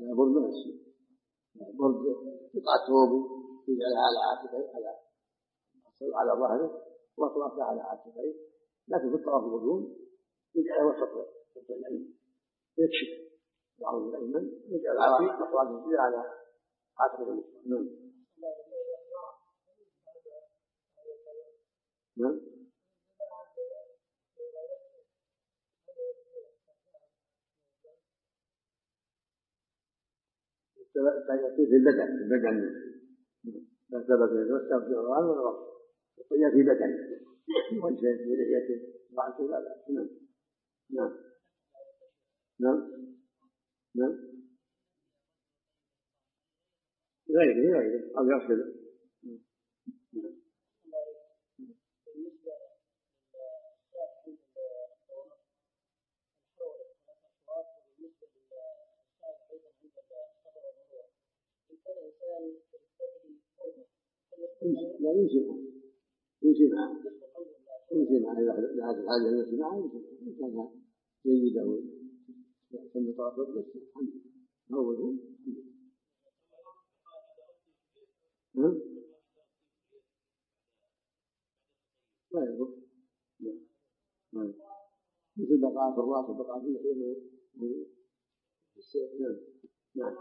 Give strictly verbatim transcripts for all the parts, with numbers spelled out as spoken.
برد من السنة، برد قطعة ثوب يجعلها على عاتقيه على على ظهره وأطرافها على عاتقيه، لكن في الطواف القدوم يجعل وسط وسط الأيمن ويكشف العرض الأيمن يجعل على أطرافه على عاتق اليسرى. نعم. في البدن في البدن لا سبب يتوسع في القرآن ولا غيره، الطيب في بدن وجهه في لحيته رأسه لا بأس. نعم نعم نعم نعم غيره غيره أو يغسل. لا يمشي معه يمشي معه يمشي معه إذا هذا الحاجة يمشي معه إن كان جيدا ويحسن طرفه بس الحمد لله أوله نعم لا يضر. نعم مثل بقعة الراس وبقعة اللحية والسيف. نعم نعم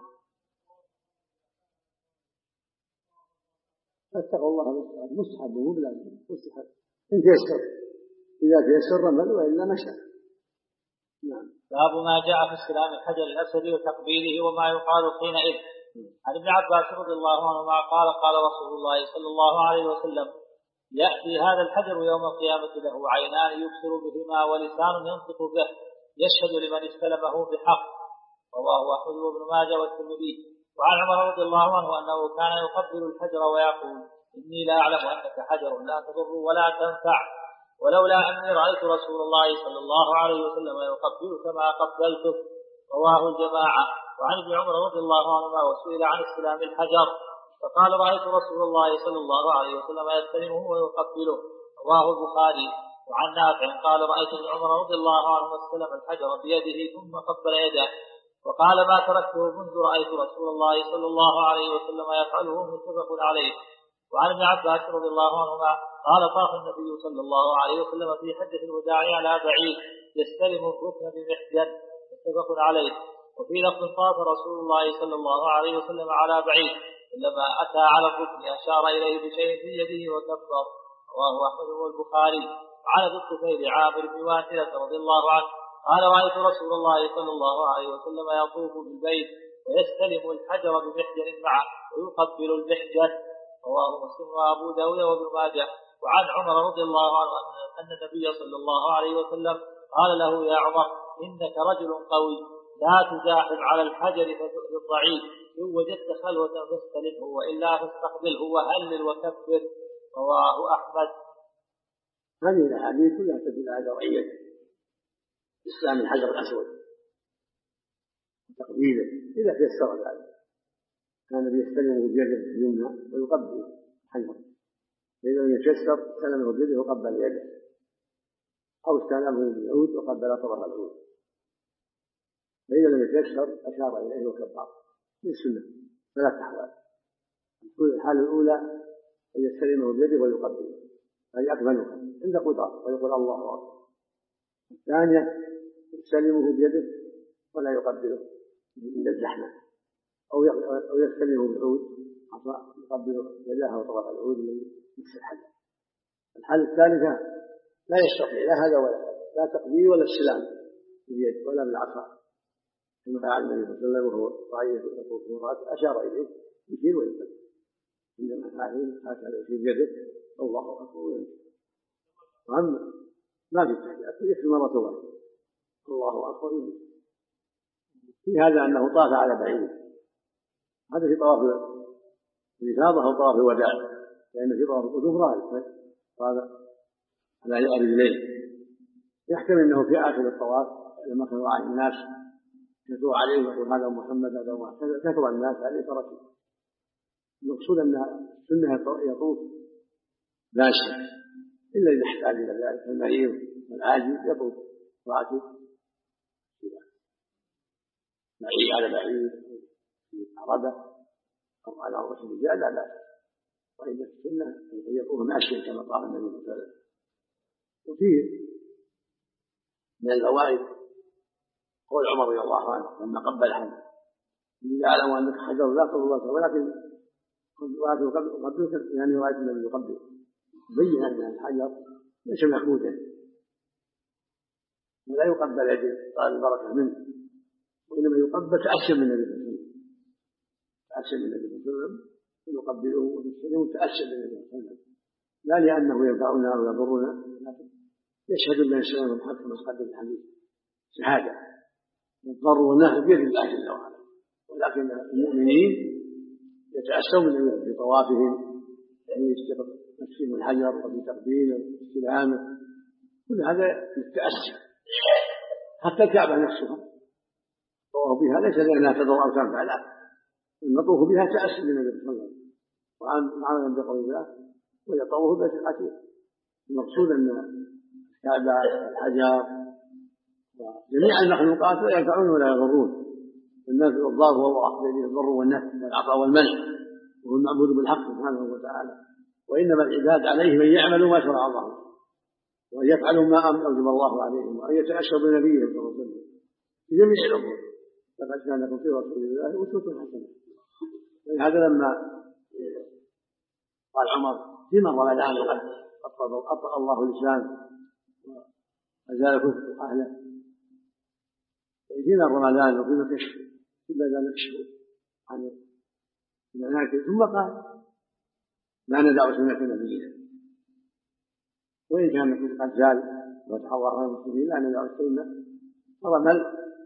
فاتقوا الله مستحب مو بلازم مستحب إن تيسر، إذا تيسر رمل وإلا مشى. نعم. باب ما جاء في استلام الحجر الأسود وتقبيله وما يقال حينئذ. عن ابن عباس رضي الله عنهما قال قال رسول الله صلى الله عليه وسلم يأتي هذا الحجر يوم القيامة له عينان يبصر بهما ولسان ينطق به يشهد لمن استلمه بحق. رواه أحمد وابن ماجه والترمذي. وعن عمر رضي الله عنه أنه كان يقبل الحجر ويقول إني لا أعلم أنك حجر لا تضر ولا تنفع، ولولا أني رأيت رسول الله صلى الله عليه وسلم يقبلك ما قبلتك. رواه الجماعة. وعن ابن عمر رضي الله عنهما وسئل عن استلام الحجر فقال رأيت رسول الله صلى الله عليه وسلم يستلمه ويقبله. رواه البخاري. وعن نافع قال رأيت ابن عمر رضي الله عنه استلم الحجر بيده ثم قبل يده وقال ما تركته منذ رأيت رسول الله صلى الله عليه وسلم يفعله. متفق عليه. وعن ابن عباس رضي الله عنهما قال طاف النبي صلى الله عليه وسلم في حجة الوداع على بعيد يستلم الركن بمحجن. متفق عليه. وفي لفظ طاف رسول الله صلى الله عليه وسلم على بعيد لما أتى على الركن أشار إليه بشيء في يده وكبر. رواه أحمد والبخاري. وعن ابي الطفيل عامر بن واثلة رضي الله عنه قال رأيت رسول الله صلى الله عليه وسلم يطوف بالبيت ويستلم الحجر بمحجن معه ويقبل المحجن. رواه مسلم وأبو داود وابن ماجه. وعن عمر رضي الله عنه أن النبي صلى الله عليه وسلم قال له يا عمر إنك رجل قوي لا تزاحم على الحجر فتؤذي الضعيف، إن وجدت خلوة فاستلمه وإلا فاستقبله وهلل وكبر. رواه أحمد. هذه الأحاديث كلها تدل على شرعية استلام الحجر الأسود وتقبيله إذا تيسر ذلك. كان يستلمه بيده اليمنى ويقبل الحجر، فإذا لم يتيسر استلمه بيده وقبل يده أو استلمه بالعود وقبل طرف العود، فإذا لم يتيسر أشار إليه وكبر. من السنة ثلاث أحوال. الحالة الأولى أن يستلمه بيده ويقبله، هذه أكملها عند قدرة ويقول الله أكبر. الثانية يستلمه بيده ولا يقبله عند الزحمة، أو يستلمه بالعود يقبل يداه وطرف العود من نفس الحجر. الحالة الثالثة لا يستطيع لا هذا ولا لا تقبيل ولا استلام باليد ولا بالعصا، كما فعل النبي صلى الله عليه وسلم وهو قائد يطوف المراد أشار إليه يشير ويقبل عندما فعل هكذا في يده الله أكبر ويمشي. وأما ما في تحيات يكفي مرة واحدة الله أكبر ويمشي. في هذا أنه طاف على بعيد، هذا في طواف الإفاضة أو طواف الوداع، لأن في طواف القدوم راجل وهذا على رجليه. يحتمل أنه في آخر الطواف لما كان راعي الناس يدعو عليه ويقول هذا محمد هذا محمد كثر الناس عليه تركه. المقصود أن سنة يطوف ماشي إلا إذا احتاج إلى ذلك، المريض والعاجز يطوف راكب بعيد على بعيد عربة أو على رؤوس الرجال لا بأس، وإن السنة أن يطوف ماشيا كما قال النبي صلى الله عليه وسلم. وفيه من الفوائد قول عمر رضي الله عنه لما قبل حجر: إني أعلم أنك حجر لا تضر ولكن قبلك يعني رأيت النبي يقبل، بين أن الحجر ليس محمودا ولا يقبل يده طال البركة منه، وإنما يقبل تأسيا من النبي صلى الله عليه وسلم، تأسيا من النبي صلى الله عليه وسلم يقبله ويسلمه تأسيا من النبي صلى الله عليه وسلم، لا لأنه ينفعنا أو يضرنا، لكن يشهد أن يسلم الحق كما قدم الحديث شهادة الضر والنهي بيد الله جل وعلا، ولكن المؤمنين يتأسون في طوافهم يعني تسليم الحجر وفي تقبيله واستلامه، كل هذا للتأسي. حتى الكعبة نفسها الطواف بها ليس لأنها تضر أو تنفع، لا، المطوف بها تأسي بالنبي صلى الله عليه وسلم وعملا بقول الله ويطوف بيت العتيق. المقصود أن الكعبة الحجر وجميع المخلوقات لا ينفعون ولا يضرون، النافع والضار هو الله الذي الضر والنفع والعطاء والمنع، وهو المعبود بالحق سبحانه وتعالى، وإنما العباد عليه من يعملوا ما شرع الله وأن يفعلوا ما أوجب الله عليهم وأن يتأسوا بنبيه صلى الله عليه وسلم في جميع الأمور. لقد كان لكم في رسول الله أسوة حسنة. ولهذا لما قال عمر في من رمضان وقد أطأ الله اللسان وأزال كفر أهله، فينا رمضان وفيما كشف ثم لا نكشف عن المناكب، ثم قال لا ندع سنة نبينا، وإن كان قد زال وفتح الله على المسلمين لا ندع السنة، فرمل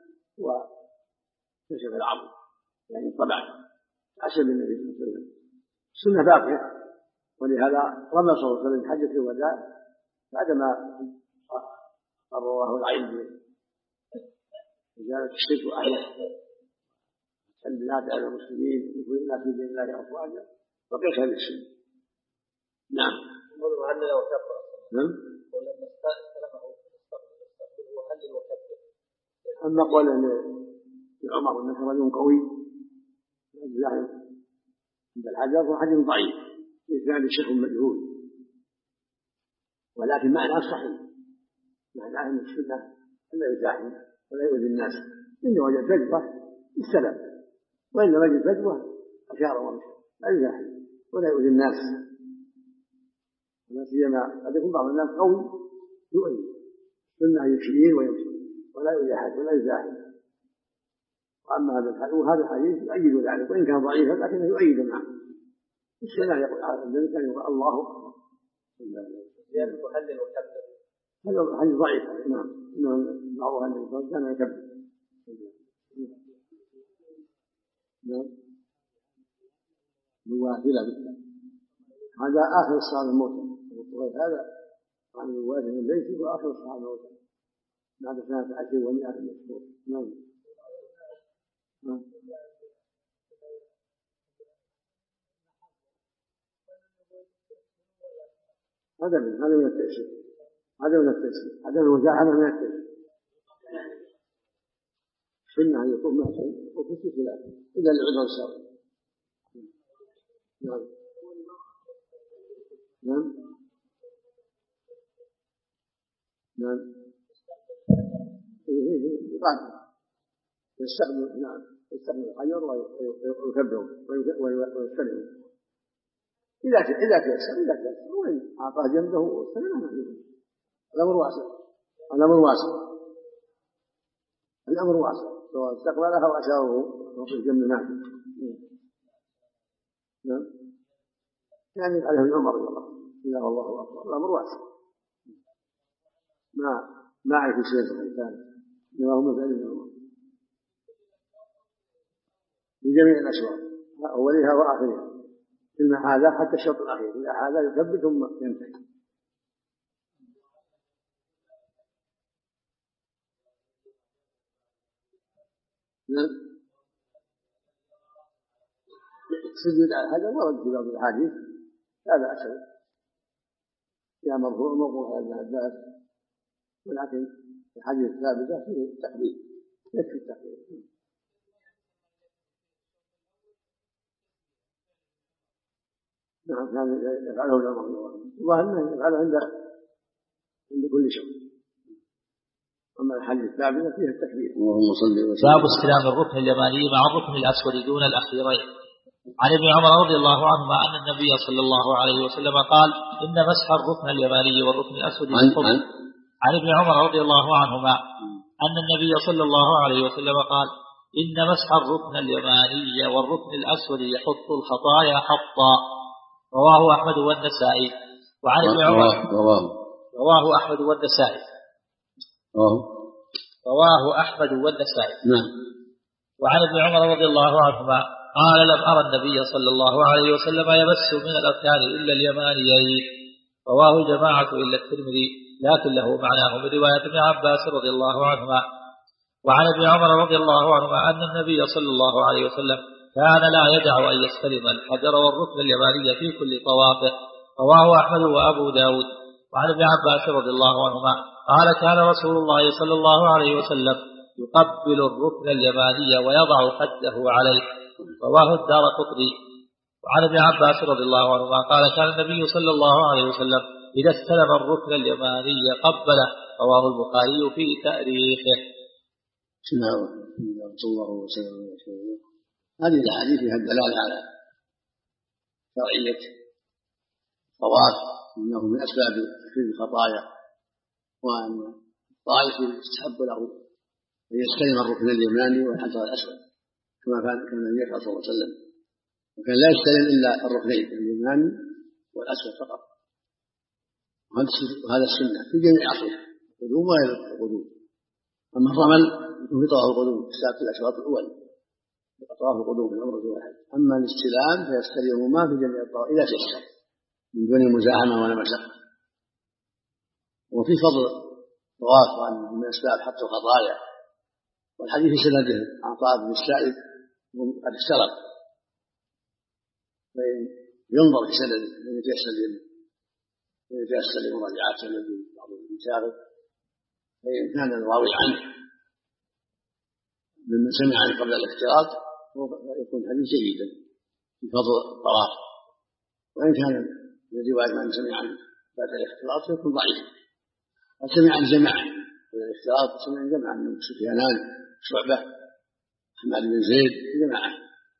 وكشف العظم يعني طبعا عشر النبي صلى الله عليه وسلم السنة باقية. ولهذا رمى صلى الله عليه وسلم حجة الوداع بعدما قرر الله العين وزالت الشرك وأهله البلاد على المسلمين ويقول الناس في دين الله أفواجا وقيس هذه السنة. نعم. هل لو كبر؟ نعم. ولما استلمه استقبله هل لو كبر؟ أما قول عمر أنك رجل قوي عند الحجر هو حديث ضعيف لإسناد الشيخ مجهول، ولكن معناه صحيح، معناه أن السنة لا يزاحم ولا يؤذي الناس، إن وجد فجوة السلام، وإن لم يجد فجوة أشار ومشى لا يزاحم ولا يؤذي الناس، ولا سيما قد يكون بعض الناس قوي يؤذي، السنة يشير ويمشي ولا يؤذي أحد ولا يزاحم. وأما هذا الحديث وهذا الحديث يؤيد ذلك، وإن كان ضعيفا لكنه يؤيد معه. السنة يقول هذا الذي كان يقول الله يعني محلل وكبر هذا حديث ضعيف. نعم. بعضها النبي كان يكبر. نعم. نوافل بالله هذا آخر الصلاة الموتى، هذا عن الوارث من ليس وآخر الصلاة الموتى بعد سنة عشر ومئة مشهور. نعم. نعم. هذا من هذا من التأثير، هذا من التأثير، هذا من الوجاهة من التأثير. سنة أن يكون معصوم وفي خلاف إلا العذر الشرعي. نعم. نعم. نعم. يستخدم نعم يستخدم الحجر ويكبره ويستلمه إذا إذا تيسر إذا تيسر وإن أعطاه جنبه واستلمه ما فيه. الأمر واسع، الأمر واسع، الأمر واسع، سواء استقبلها وأشاره في جنب نافع. نعم. يعني عليه العمر رضي الله عنه الله أكبر، الأمر واسع. ما ما أعرف شيء ثاني إنما هو مثل العمر بجميع الأشواط أولها وآخرها في هذا حتى الشوط الأخير، إذا هذا يثبت ثم ينتهي. نعم. سجد على هذا ورد في بعض الأحاديث هذا أسهل يا مرفوع موقوف على ابن عباس، ولكن الحديث الثابتة فيه التقليد يكفي التقليد. نعم كان يفعله عمر رضي الله عنه والله انه يفعله عند عند كل شيء. اما الحديث الثابته فيها التكبير. اللهم صل وسلم. باب استلام الركن اليماني مع الركن الاسود دون الاخيرين. عن ابن عمر رضي الله عنهما ان النبي صلى الله عليه وسلم قال ان مسح الركن اليماني والركن الاسود عن, عن ابن عمر رضي الله عنهما ان النبي صلى الله عليه وسلم قال ان مسح الركن اليماني والركن الاسود يحط الخطايا حطا. رواه احمد والنسائي. وعن ابن عمر رواه رواه احمد والنسائي رواه رواه احمد والنسائي نعم. وعن ابن عمر رضي الله عنهما قال لم أرى النبي صلى الله عليه وسلم يمس من الأركان إلا اليمانيين. رواه الجماعة إلا الترمذي لكن له معناه من رواية ابن عباس رضي الله عنهما. وعن ابن عمر رضي الله عنهما أن النبي صلى الله عليه وسلم كان لا يدع أن يستلم الحجر والركن اليماني في كل طوافه. رواه أحمد وأبو داود. وعن ابن عباس رضي الله عنهما قال كان رسول الله صلى الله عليه وسلم يقبل الركن اليماني ويضع خده عليه. رواه الدارقطني. وعن ابن عباس رضي الله عنهما قال كان النبي صلى الله عليه وسلم إذا استلم الركن اليماني قبله. رواه البخاري في تاريخه. بسم الله صلى الله وسلم. هذه الاحاديث فيها الدلاله على شرعيه الطواف انه من اسباب تكفير الخطايا، وان الطائف يستحب له ان يستلم الركن اليماني والحجر الاسود كما كان النبي صلى الله عليه وسلم، وكان لا يستلم الا الركنين اليماني والاسود فقط. وهذا السنه في جميع اصله القدوم وغير القدوم. اما الرمل يكون في طواف القدوم في الساعه الاشواط الاول طواف القدوم في العمره الواحد. اما الاستلام فيستلمهما في جميع الطواف اذا تيسر من دون مزاحمه ولا مشقه. وفي فضل الطواف من اسباب حط الخطايا، والحديث في سنده عن طاعة بن السائب قد اشترط، فينظر في سنده من يتيسر من يتيسر لمراجعة سنده بعض المشاغل، فإن كان الراوي عنه ممن سمع عنه قبل الاختلاط فيكون الحديث جيدا في فضل الطواف، وإن كان من رواية من سمع عنه بعد الاختلاط فيكون ضعيف. قد سمع عن جماعة قبل الاختلاط، سمع عن جماعة من سفيانان شعبة أحمد بن زيد جماعة،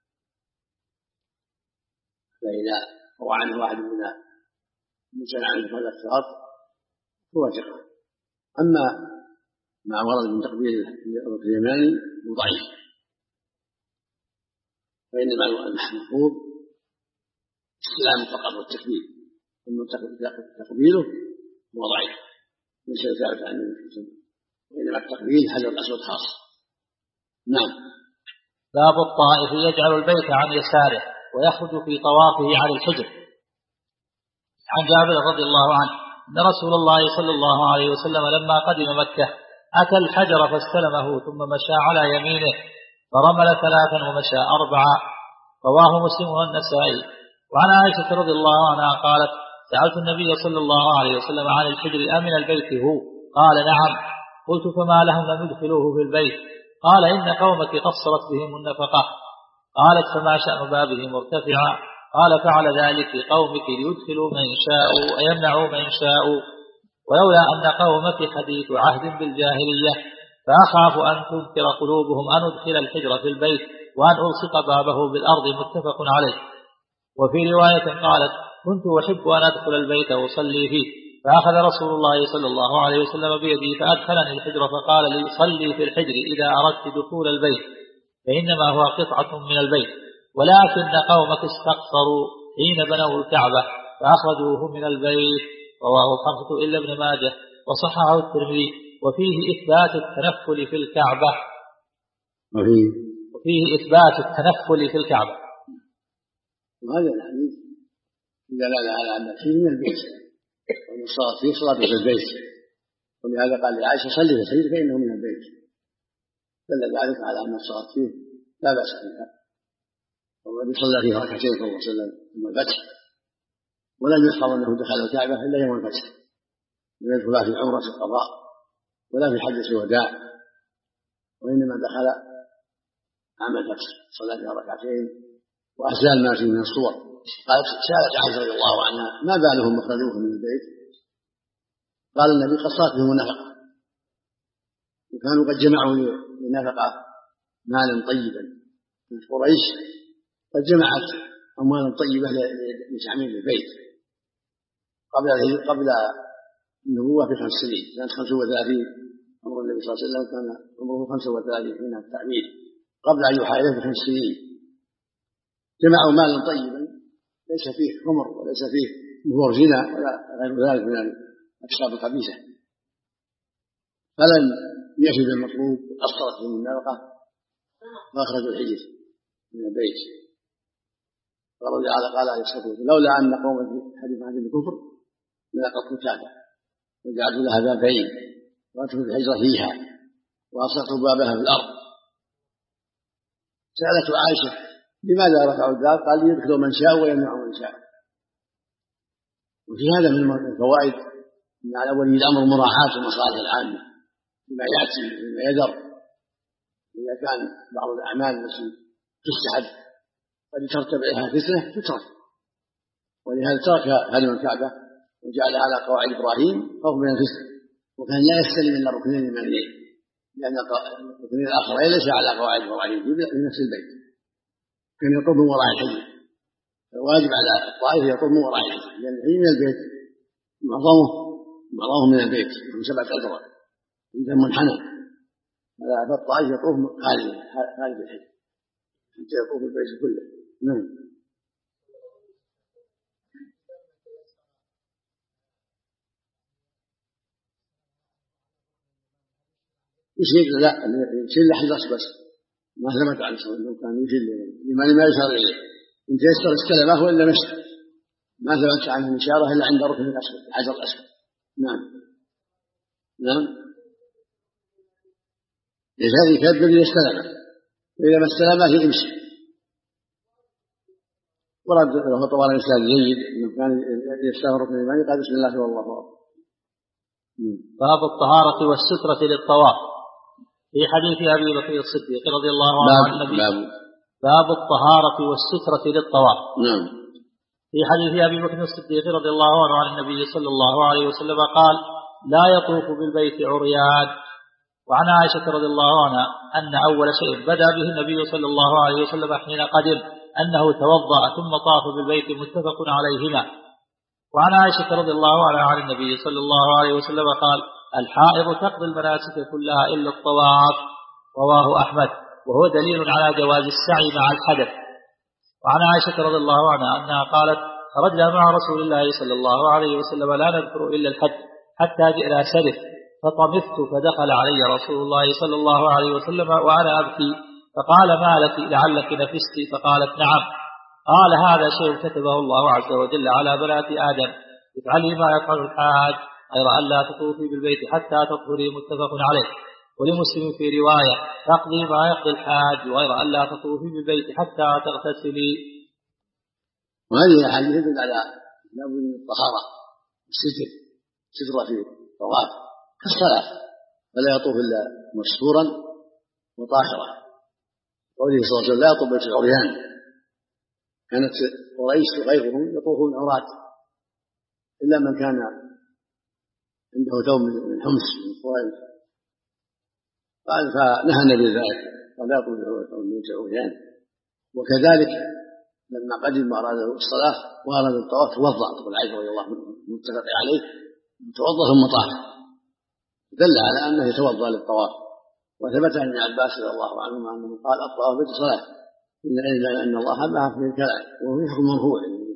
فإذا روى عنه واحد من سمع عنه قبل الاختلاط هو ثقة. أما مع ورد من تقبيل الركن اليماني ضعيف، فإنما المحفوظ السلام فقط والتكبير، أما تقبيله هو ضعيف ليس ثابت عن النبي صلى الله عليه وسلم، وإنما التقبيل حجر الأسود خاص. نعم. باب الطائف يجعل البيت عن يساره ويخرج في طوافه عن الحجر. عن جابر رضي الله عنه أن رسول الله صلى الله عليه وسلم لما قدم مكة أتى الحجر فاستلمه ثم مشى على يمينه فرمل ثلاثا ومشى أربعا. رواه مسلم والنسائي. وعن عائشة رضي الله عنها قالت سألت النبي صلى الله عليه وسلم عن الحجر أمن البيت هو؟ قال نعم. قلت فما لهم لم يدخلوه في البيت؟ قال إن قومك قصرت بهم النفقة. قالت فما شأن بابه مرتفعا؟ قال فعل ذلك قومك ليدخلوا من شاءوا ويمنعوا من شاءوا، ولولا أن قومك حديث عهد بالجاهلية فأخاف أن تنكر قلوبهم أن أدخل الحجر في البيت وأن ألصق بابه بالأرض. متفق عليه. وفي رواية قالت كنت أحب أن أدخل البيت وأصلي فيه، فأخذ رسول الله صلى الله عليه وسلم بيدي فأدخلني الحجر فقال لي صلي في الحجر إذا أردت دخول البيت فإنما هو قطعة من البيت، ولكن قومك استقصروا حين بنوا الكعبة فأخرجوه من البيت. رواه الخمسة إلا ابن ماجه وصححه الترمذي. وفيه إثبات التنفل في الكعبة وفيه, وفيه إثبات التنفل في الكعبة. وهذا الحديث دلالة على أن الحج من البيت وأن الصلاة فيه صلاة في البيت، ولهذا قال لعائشة صلي في الحج فإنه من البيت، دل ذلك على أن الصلاة فيه لا بأس بها، والنبي صلى فيه ركعتين صلى الله عليه وسلم يوم الفتح، ولم يحفظ أنه دخل الكعبة إلا يوم الفتح، لم يدخل في عمرة القضاء ولا في حجة الوداع، وإنما دخل عام الفتح صلى فيها ركعتين وأزال ما فيه من الصور قالت سألت عائشة رضي الله عنها ما بالهم أخرجوه من البيت؟ قال النبي قصات بهم النفقة، وكانوا قد جمعوا لنفقة مالا طيبا من قريش، قد جمعت أموالا طيبة لتعمير البيت قبل قبل النبوة بخمس سنين، كانت خمسة وثلاثين عمر النبي صلى الله عليه وسلم، كان عمره خمسة وثلاثين حين التعمير قبل أن يوحى إليه بخمس سنين. جمعوا مالا طيبا ليس فيه خمر وليس فيه نفور زنا ولا غير ذلك من الأشراب الخبيثة، فلن يفي بالمطلوب أصرت من النفقة فأخرجوا الحجر من البيت. قال تعالى قال عليه الصلاة والسلام لولا أن قوم في حديث عن الكفر لنقضت الكعبة وجعلت لها بابين وأدخلت الحجر فيها وأصلت بابها في الأرض. سألت عائشة لماذا رفعوا الباب؟ قال يدخلوا من شاء ويمنعوا من شاء. وفي هذا من الفوائد أن على ولي الأمر مراعاة المصالح العامة بما يأتي وما يذر، إذا كان بعض الأعمال التي تستحب قد ترتب عليها فتنة تترك، ولهذا ترك هدم الكعبة وجعل على قواعد إبراهيم خوف من الفتنة، وكان لا يستلم إلا الركنين المانعين لأن الركنين الآخرين ليس على قواعد إبراهيم في نفس البيت، كان يطوف من وراء الحجر، فالواجب على الطائف يطوف من وراء الحجر لأن الحجر من البيت معظمه معظمه من البيت من سبعة أذرع عند منحنى، فالطائف يطوف خارج خارج الحجر حتى يطوف البيت كله. نعم. يشير لا يشير لحجر بس ما ثبت عن صلى الله عليه وسلم كان يشير لمن ما يشار إليه إن تيسر استلمه وإلا مشى، ما ثبت عنه الإشارة إلا عند ركن الأسود الحجر الأسود. نعم نعم لذلك يكبر إذا استلمه، وإذا ما استلمه يمشي. ورد له طوال الإنسان جيد إنه كان يستغفر ركن الإيمان قال بسم الله والله أكبر. باب الطهارة والسترة للطواف. في حديث أبي بكر الصديق رضي الله عنه عن النبي باب, باب الطهارة والسترة للطواف. نعم. في حديث أبي بكر الصديق رضي الله عنه عن النبي صلى الله عليه وسلم قال لا يطوف بالبيت عريان. وعن عائشة رضي الله عنها أن أول شيء بدأ به النبي صلى الله عليه وسلم حين قدم أنه توضأ ثم طاف بالبيت متفق عليهما. وعن عائشة رضي الله عنها عن النبي صلى الله عليه وسلم قال الحائض تقضي المناسك كلها إلا الطواف. رواه أحمد وهو دليل على جواز السعي مع الحدث. وعن عائشة رضي الله عنها أنها قالت خرجنا مع رسول الله صلى الله عليه وسلم لا نذكر إلا الحج حتى جئنا سرف فطمثت فدخل علي رسول الله صلى الله عليه وسلم وأنا أبكي فقال ما لك لعلك نفست؟ فقالت نعم. قال هذا شيء كتبه الله عز وجل على بنات آدم افعلي ما يفعل الحاج غير أن لا تطوفي بالبيت حتى تطهري متفق عليه. ولمسلم في رواية تقضي ما يقضي الحاج غير أن لا تطوفي بالبيت حتى تغتسلي. وهذه الأحاديث تدل على لابد من الطهارة الستر سترة في الطواف كالصلاة فلا يطوف إلا مستورا وطاهرا. قوله صلى الله عليه وسلم لا يطوف بيت العريان، كانت قريش وغيرهم يطوفون عراة إلا من كان عنده ثوب من حمص من قريش، قال فنهى النبي ذلك قال لا يطوف بيت العريان. وكذلك لما قدم وأراد الصلاة وأراد الطواف توضأ، تقول عائشة رضي الله عنها متفق عليه توضأ ثم طاف، دل على أنه يتوضأ للطواف. وثبت عن ابن عباس رضي الله عنهما أنه قال الطواف بيت الصلاة إلا أن الله حبها في الكلام، وهو حكم مرفوع.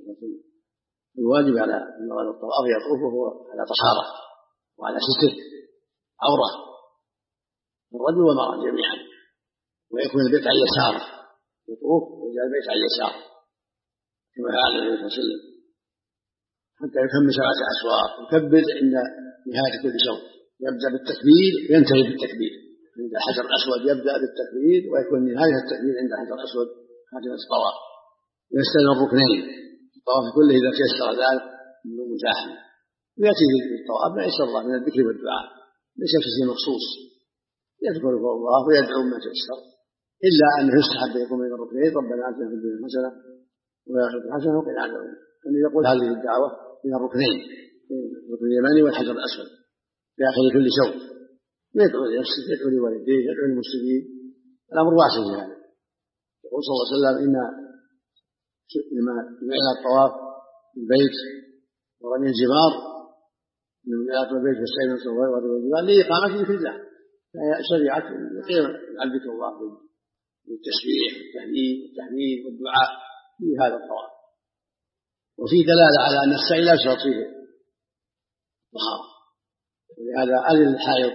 الواجب على من أراد الطواف يطوف وهو على طهارة وعلى ستر عورة الرجل والمرأة جميعا، ويكون البيت على يساره يطوف ويجعل البيت على يساره كما فعل النبي صلى الله عليه وسلم حتى يكمل سبعة أشواط يكبر عند نهاية كل شوط، يبدأ بالتكبير وينتهي بالتكبير. عند الحجر الأسود يبدأ بالتكبير ويكون نهاية التكبير عند الحجر الأسود خاتمة الطواف. يستلم الركنين الطواف كله إذا تيسر ذلك منه متاحا، ويأتي بالطواف ما يسر الله من الذكر والدعاء، ليس في شيء مخصوص، يذكر الله ويدعو ما تيسر، إلا أنه يستحب يكون بين الركنين ربنا آتنا في الدنيا حسنة ويأخذ الحسنة وقنا عذاب النار. الذي يقول هذه الدعوة من الركنين، الركن اليماني والحجر الأسود في آخر كل شوط، يدعو لنفسه، يدعو لوالديه، يدعو للمسلمين. الأمر واسع في هذا. يقول صلى الله عليه وسلم إن لما جعل الطواف في البيت ورمي الجمار من جعل البيت والسعي من الصلاة والجمار لإقامة ذكر الله، فهي شريعة يقيم عن ذكر الله بالتسبيح والتهليل والتحميد والدعاء في هذا الطواف. وفي دلالة على أن السعي لا يشترط فيه الطهارة، ولهذا أذن الحائض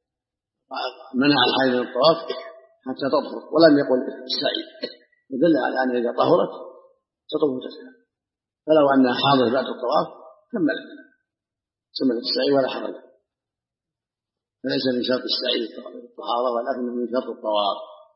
منع الحائض من الطواف حتى تطهر ولم يقل السعي، ودل على أن إذا طهرت تطوف تسعى، فلو أنها حاضر بعد الطواف كملت كملت السعي ولا حرج. فليس من شرط السعي الطهارة ولكنه من شرط الطواف.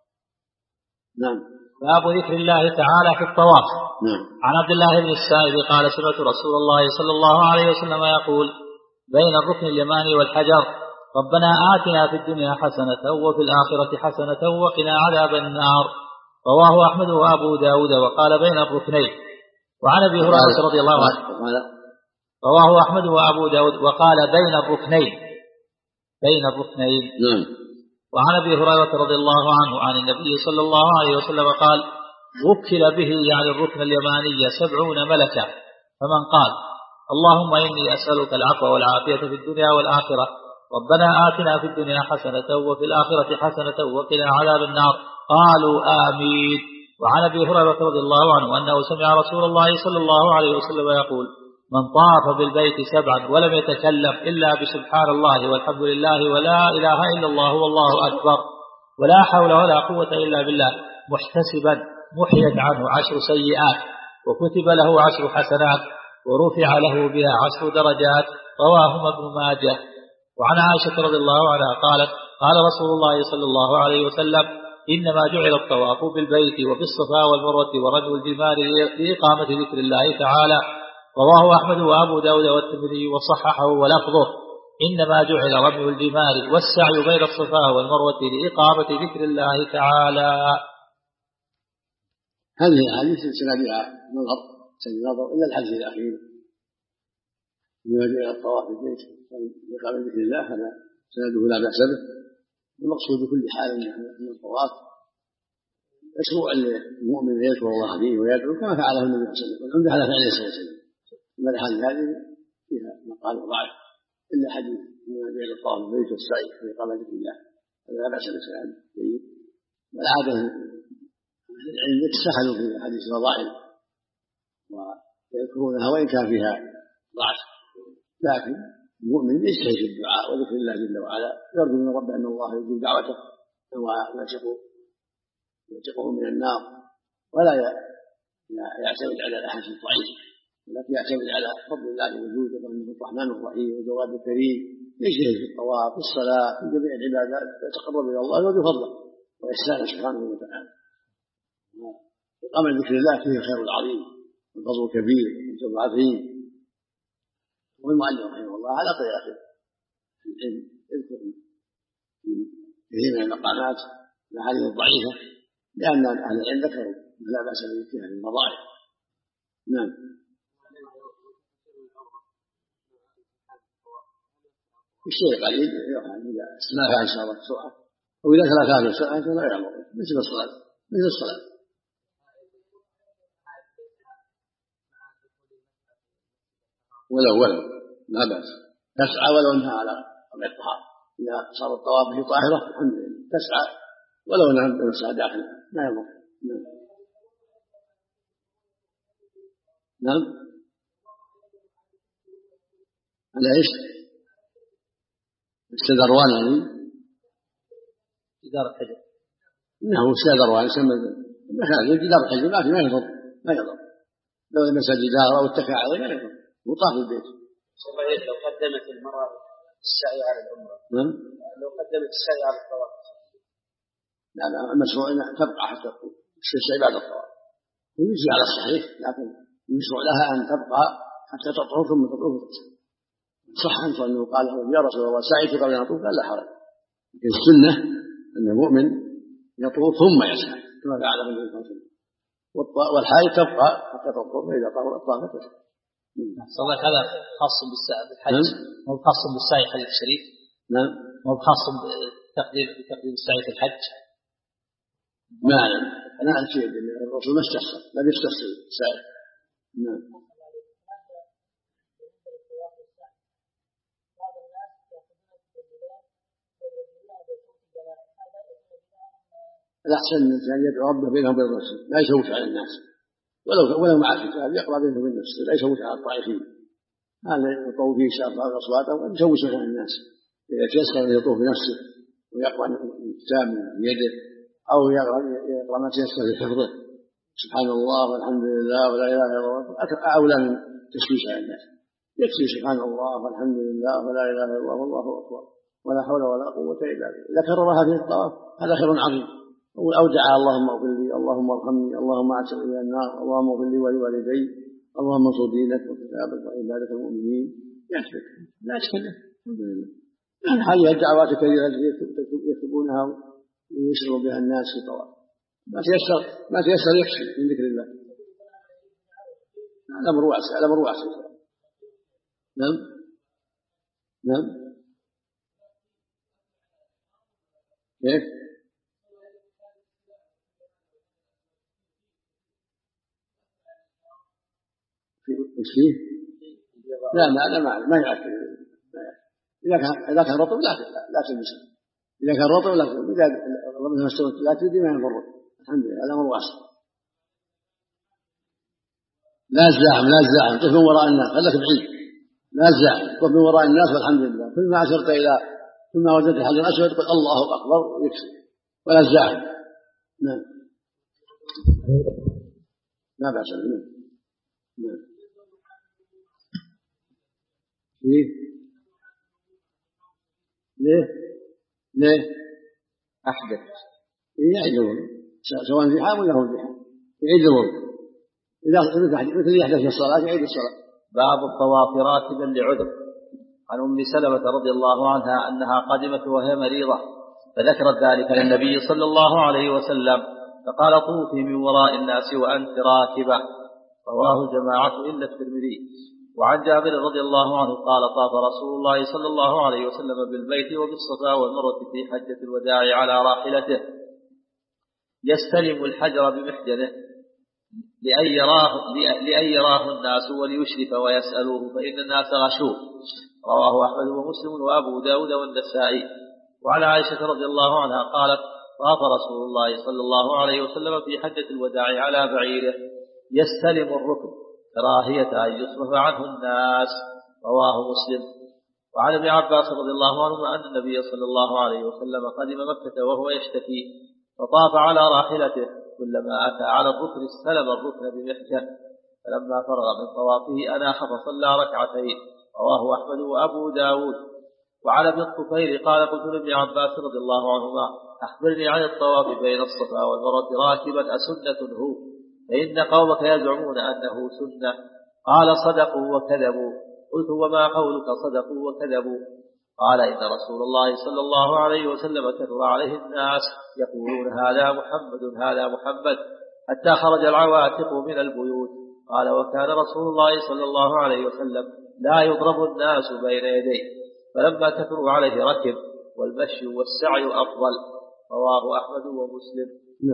نعم. باب ذكر الله تعالى في الطواف. نعم. عن عبد الله بن السائب قال سمعت رسول الله صلى الله عليه وسلم يقول بين الركن اليماني والحجر ربنا آتنا في الدنيا حسنة وفي الآخرة حسنة وقنا عذاب النار. رواه أحمد وأبو داود وقال بين الركنين. وعن أبي هريرة رضي الله عنه رواه أحمد وأبو داود وقال بين الركنين بين الركنين. نعم. وعن أبي هريرة رضي الله عنه عن النبي صلى الله عليه وسلم قال وكل به يعني الركن اليماني سبعون ملكا، فمن قال اللهم إني أسألك العفو والعافية في الدنيا والآخرة ربنا آتنا في الدنيا حسنة وفي الآخرة حسنة وقنا عذاب النار قالوا آمين. وعن أبي هريرة رضي الله عنه أنه سمع رسول الله صلى الله عليه وسلم يقول من طاف بالبيت سبعا ولم يتكلم إلا بسبحان الله والحمد لله ولا إله إلا الله والله أكبر ولا حول ولا قوة إلا بالله محتسبا محيت عنه عشر سيئات وكتب له عشر حسنات ورفع له بها عشر درجات. رواهما ابن ماجه. وعن عائشة رضي الله عنها قالت قال رسول الله صلى الله عليه وسلم إنما جعل الطواف بالبيت وبالصفا والمروة ورجل الجمار لإقامة ذكر الله تعالى. رواه أحمد وأبو داود والترمذي وصححه ولفظه إنما جعل رمي الجمار والسعي بين الصفا والمروة لإقامة ذكر الله تعالى. هذه الأحاديث سنادها نظر سننظر إلى الحديث الأخير إنما جعل الطواف بالبيت لإقامة ذكر الله، هذا سنده لا بأس به. المقصود بكل حال أن الطواف مشروع للمؤمن يذكر الله فيه ويدعو كما فعله النبي صلى الله عليه وسلم، والحمد على فعله صلى الله عليه وسلم. أما الأحاديث هذه فيها مقال ضعف إلا حديث إنما جعل الطواف بالبيت والسعي لإقامة ذكر الله، هذا لا بأس به جيد. والعادة العلم يتساهلوا في حديث الفضائل ويذكرونها وإن كان فيها ضعف، لكن المؤمن يجتهد في الدعاء وذكر الله جل وعلا، يرجو من ربه أن الله يجيب دعوته ويعتقه من النار، ولا يعتمد على الأحاديث الضعيفة، ولكن يعتمد على فضل الله وجوده وأنه الرحمن الرحيم وجواده الكريم. يجتهد في الطواف في الصلاة في جميع العبادات يتقرب إلى الله وبفضله وإحسانه سبحانه وتعالى. إقامة ذكر الله فيه الخير العظيم والفضل الكبير والأجر العظيم. والمؤلف رحمه الله على طريقة العلم يذكر كثير من المقامات الأحاديث الضعيفة لأن أهل العلم ذكروا لا بأس بذكرها في المضاعف. نعم. الشيء قليل إذا استمعها إن شاء الله بسرعة، وإذا تركها بسرعة فلا يأمر مثل الصلاة مثل الصلاة. ولو ولو لا بأس تسعى ولو انها على طبيعة الطهارة، إذا صار الطواف في طاهرة الحمد لله تسعى ولو انها تسعى داخل لا يضر. نعم. نعم. على ايش؟ استدروان يعني جدار الحجر. انه استدروان يسمى مكان جدار الحجر لكن ما يضر ما يضر لو لمس جدار او اتكى عليه ما يضر وطاف البيت. لو قدمت المرأة السعي على العمرة. نعم. لو قدمت السعي على الطواف. لا لا المشروع انها تبقى حتى السعي بعد الطواف ويجي على الصحيح، لكن المشروع لها ان تبقى حتى تطهر ثم تطوف. صح انه قال يا رسول الله سعيت قبل ان اطوف قال لا حرج، لكن السنه ان المؤمن يطوف ثم يسعى كما فعل النبي صلى الله عليه وسلم. والحائض تبقى حتى تطهر فإذا طهرت طهرت. صلى الله هذا خاص بالحج مو خاص بالسعي حديث الشريف. نعم مو خاص بتقدير بتقدير السعي في الحج. ما أعلم أنا أعلم شيء الرسول ما استحسن لا يستحسن السعي. نعم الأحسن الإنسان يدعو ربه بينه وبين الرسول لا يشوش على الناس ولو ولو مع الكتاب يقرأ بينه وبين نفسه لا يشوش على الطائفين. هذا يطوف فيه شرطا أصواته ويشوش على الناس إذا تيسر أن يطوف بنفسه ويقرأ الكتاب بيده أو يقرأ ما تيسر في حفظه سبحان الله والحمد لله ولا إله إلا الله أولى من تشويش على الناس. يكفي سبحان الله والحمد لله ولا إله إلا الله والله أكبر ولا حول ولا قوة إلا بالله. إذا كررها في الطواف هذا خير عظيم. أو دعا اللهم اغفر لي اللهم ارحمني اللهم اعتق إلى النار اللهم اغفر لي ولوالدي اللهم انصر دينك وكتابك وعبادك المؤمنين يكفيك لا أشكال. الحمد لله. هذه الدعوات الكثيرة يكتبونها ويشغل بها الناس في الطواف ما تيسر ما تيسر يكفي من ذكر الله. الأمر واسع الأمر واسع. نعم نعم كيف وش فيه؟ لا لا لا ما ما يأكل. إذا كان إذا كان رطب لا لا تلبسه. إذا كان رطب لا إذا ربنا استوت لا تدري ما يضره. الحمد لله الأمر واسع. لا الزاحم لا الزاحم قف من وراء الناس خلك بعيد. لا الزاحم قف من وراء الناس والحمد لله. كل ما عشرت إلى كل ما وجدت الحجر الأسود قل الله أكبر يكفي ولا الزاحم. نعم لا بأس به. نعم ليه ليه ليه أحدث يعيد الوضوء سواء في حال ولا هو في حال يعيد الوضوء إذا مثل يحدث في الصلاة يعيد الصلاة. باب الطواف راكبا لعذر. عن أم سلمة رضي الله عنها أنها قدمت وهي مريضة فذكرت ذلك للنبي صلى الله عليه وسلم فقال طوفي من وراء الناس وأنت راكبة. رواه جماعة إلا الترمذي. وعن جابر رضي الله عنه قال طاف رسول الله صلى الله عليه وسلم بالبيت وبالصفا والمروة في حجة الوداع على راحلته يستلم الحجر بمحجنه لأن يراه, لأن يراه الناس وليشرف ويسألوه فإن الناس غشوه. رواه أحمد ومسلم وأبو داود والنسائي. وعن عائشة رضي الله عنها قالت طاف رسول الله صلى الله عليه وسلم في حجة الوداع على بعيره يستلم الركن كراهية أن يصرف عنه الناس. رواه مسلم. وعن ابن عباس رضي الله عنهما أن النبي صلى الله عليه وسلم قدم مكة وهو يشتكي فطاف على راحلته كلما أتى على الركن استلم الركن بمحجن فلما فرغ من طوافه أناخ فصلى ركعتين. رواه أحمد وأبو داود. وعن ابن الطفيل قال قلت لابن عباس رضي الله عنهما أخبرني عن الطواف بين الصفا والمروة راكبا أسنة هو فإن قومك يزعمون أنه سنة. قال صدقوا وكذبوا. قلت وما قولك صدقوا وكذبوا؟ قال إن رسول الله صلى الله عليه وسلم كثر عليه الناس يقولون هذا محمد هذا محمد حتى خرج العواتق من البيوت. قال وكان رسول الله صلى الله عليه وسلم لا يضرب الناس بين يديه فلما كثروا عليه ركب والمشي والسعي أفضل. رواه أحمد ومسلم.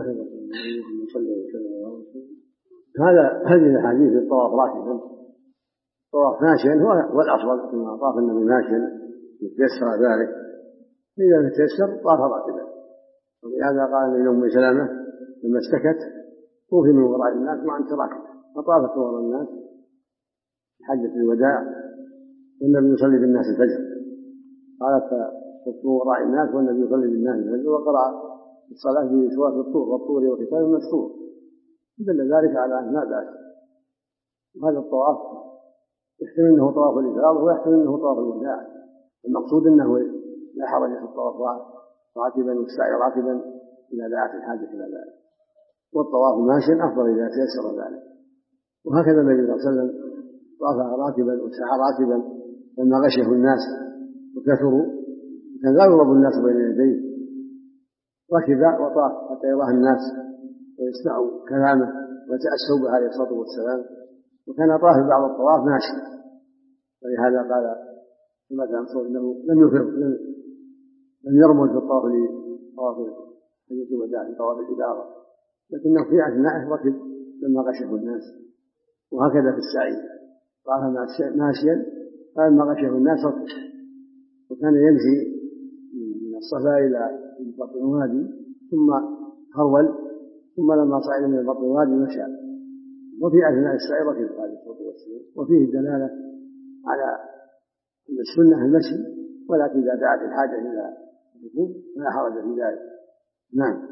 هذا هذه الأحاديث الطواف راكبا الطواف ماشيا هو الأفضل كما طاف النبي ماشيا يتيسر ذلك. إذا تيسر طاف راكبا. ولهذا قال لأم سلمة لما اشتكت طوفي من وراء الناس وأنت راكب فطافت وراء الناس في حجة الوداع والنبي يصلي بالناس الفجر. قالت فطفت وراء الناس والنبي يصلي بالناس الفجر وقرأ الصلاة في سورة الطور والطور وكتاب مسطور دل ذلك على أن لا بأس. وهذا الطواف يحتمل أنه طواف الإفاضة ويحتمل أنه طواف الوداع. المقصود أنه لا حرج في الطواف راكبا والسعي راكبا إذا دعت الحاجة إلى ذلك والطواف ماشيا أفضل إذا تيسر ذلك. وهكذا النبي صلى الله عليه وسلم طاف راكبا وسعى راكبا لما غشه الناس وكثروا كان لا يضرب الناس بين يديه ركب وطاف حتى يراه الناس ويسمعوا كلامه وتأسوا به عليه الصلاة والسلام، وكان طاف بعض الطواف ماشي، ولهذا قال كما تنصر انه لم يفرط لم يرمل في الطواف لطواف حجة الوداع في طواف الإفاضة، لكنه في أثناءه ركب لما غشه الناس، وهكذا في السعي طاف ماشيا فلما غشه الناس ركب، وكان يمشي من الصفا إلى بطن الوادي ثم هرول، ثم لما صعد من بطن الوادي مشى، وفي أثناء السعي ركب عليه الصلاة والسلام. وفيه الدلالة على أن السنة المشي، ولكن إذا دعت الحاجة إلى الركوب فلا حرج في ذلك. نعم.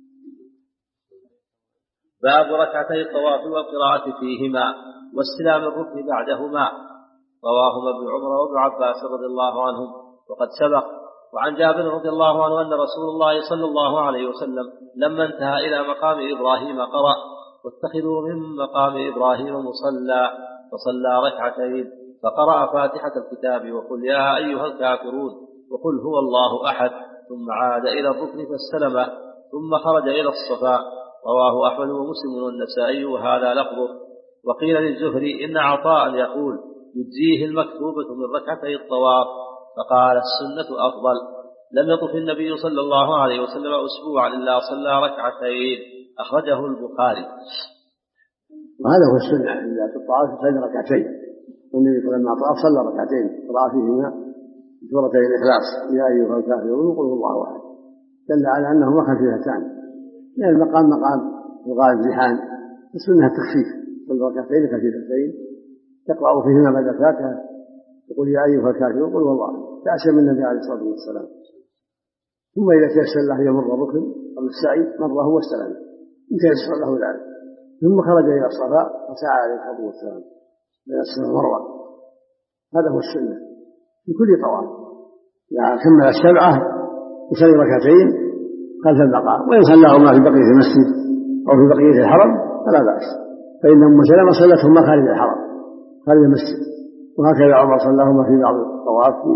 باب ركعتي الطواف والقراءة فيهما واستلام الركن بعدهما. رواهما ابن عمر وابن عباس رضي الله عنهم وقد سبق. وعن جابر رضي الله عنه أن رسول الله صلى الله عليه وسلم لما انتهى إلى مقام إبراهيم قرأ: واتخذوا من مقام إبراهيم مصلى، فصلى ركعتين، فقرأ فاتحة الكتاب وقل يا أيها الكافرون وقل هو الله أحد، ثم عاد إلى الركن فاستلمه، ثم خرج إلى الصفا. رواه أحمد ومسلم والنسائي وهذا لفظه. وقيل للزهري إن عطاء يقول يجزيه المكتوبة من ركعتي الطواف، فقال السنة أفضل. لم يطف النبي صلى الله عليه وسلم أسبوعا إلا صلى ركعتين. أخرجه البخاري. وهذا هو السنة، إذا الطواف صلى ركعتين، والنبي صلى الله عليه وسلم صلى ركعتين قرأ فيهما سورتي الإخلاص يا أيها الكافرون وقل هو الله أحد، دل على أنهما خفيفتان، لأن المقام مقام يقال امتحان، السنة التخفيف، صلى ركعتين خفيفتين تقرأ فيهما بعد الفاتحة يقول يا أيها الكافرون وقل هو الله أحد، تأسى من النبي عليه الصلاة والسلام. ثم إذا تيسر له يمر ركن أو السعي مر هو السلام إن تيسر له ذلك، ثم خرج إلى الصفا وسعى عليه الصلاة والسلام بين الصفا والمروة. هذا هو السنة في كل طواف، يعني كمل السبعة يصلي ركعتين خلف المقام، وإن صلاهما في بقية المسجد أو في بقية الحرم فلا بأس، فإن أم سلمة صلتهما خارج الحرم خارج المسجد، وهكذا عمر صلاهما في بعض الطواف في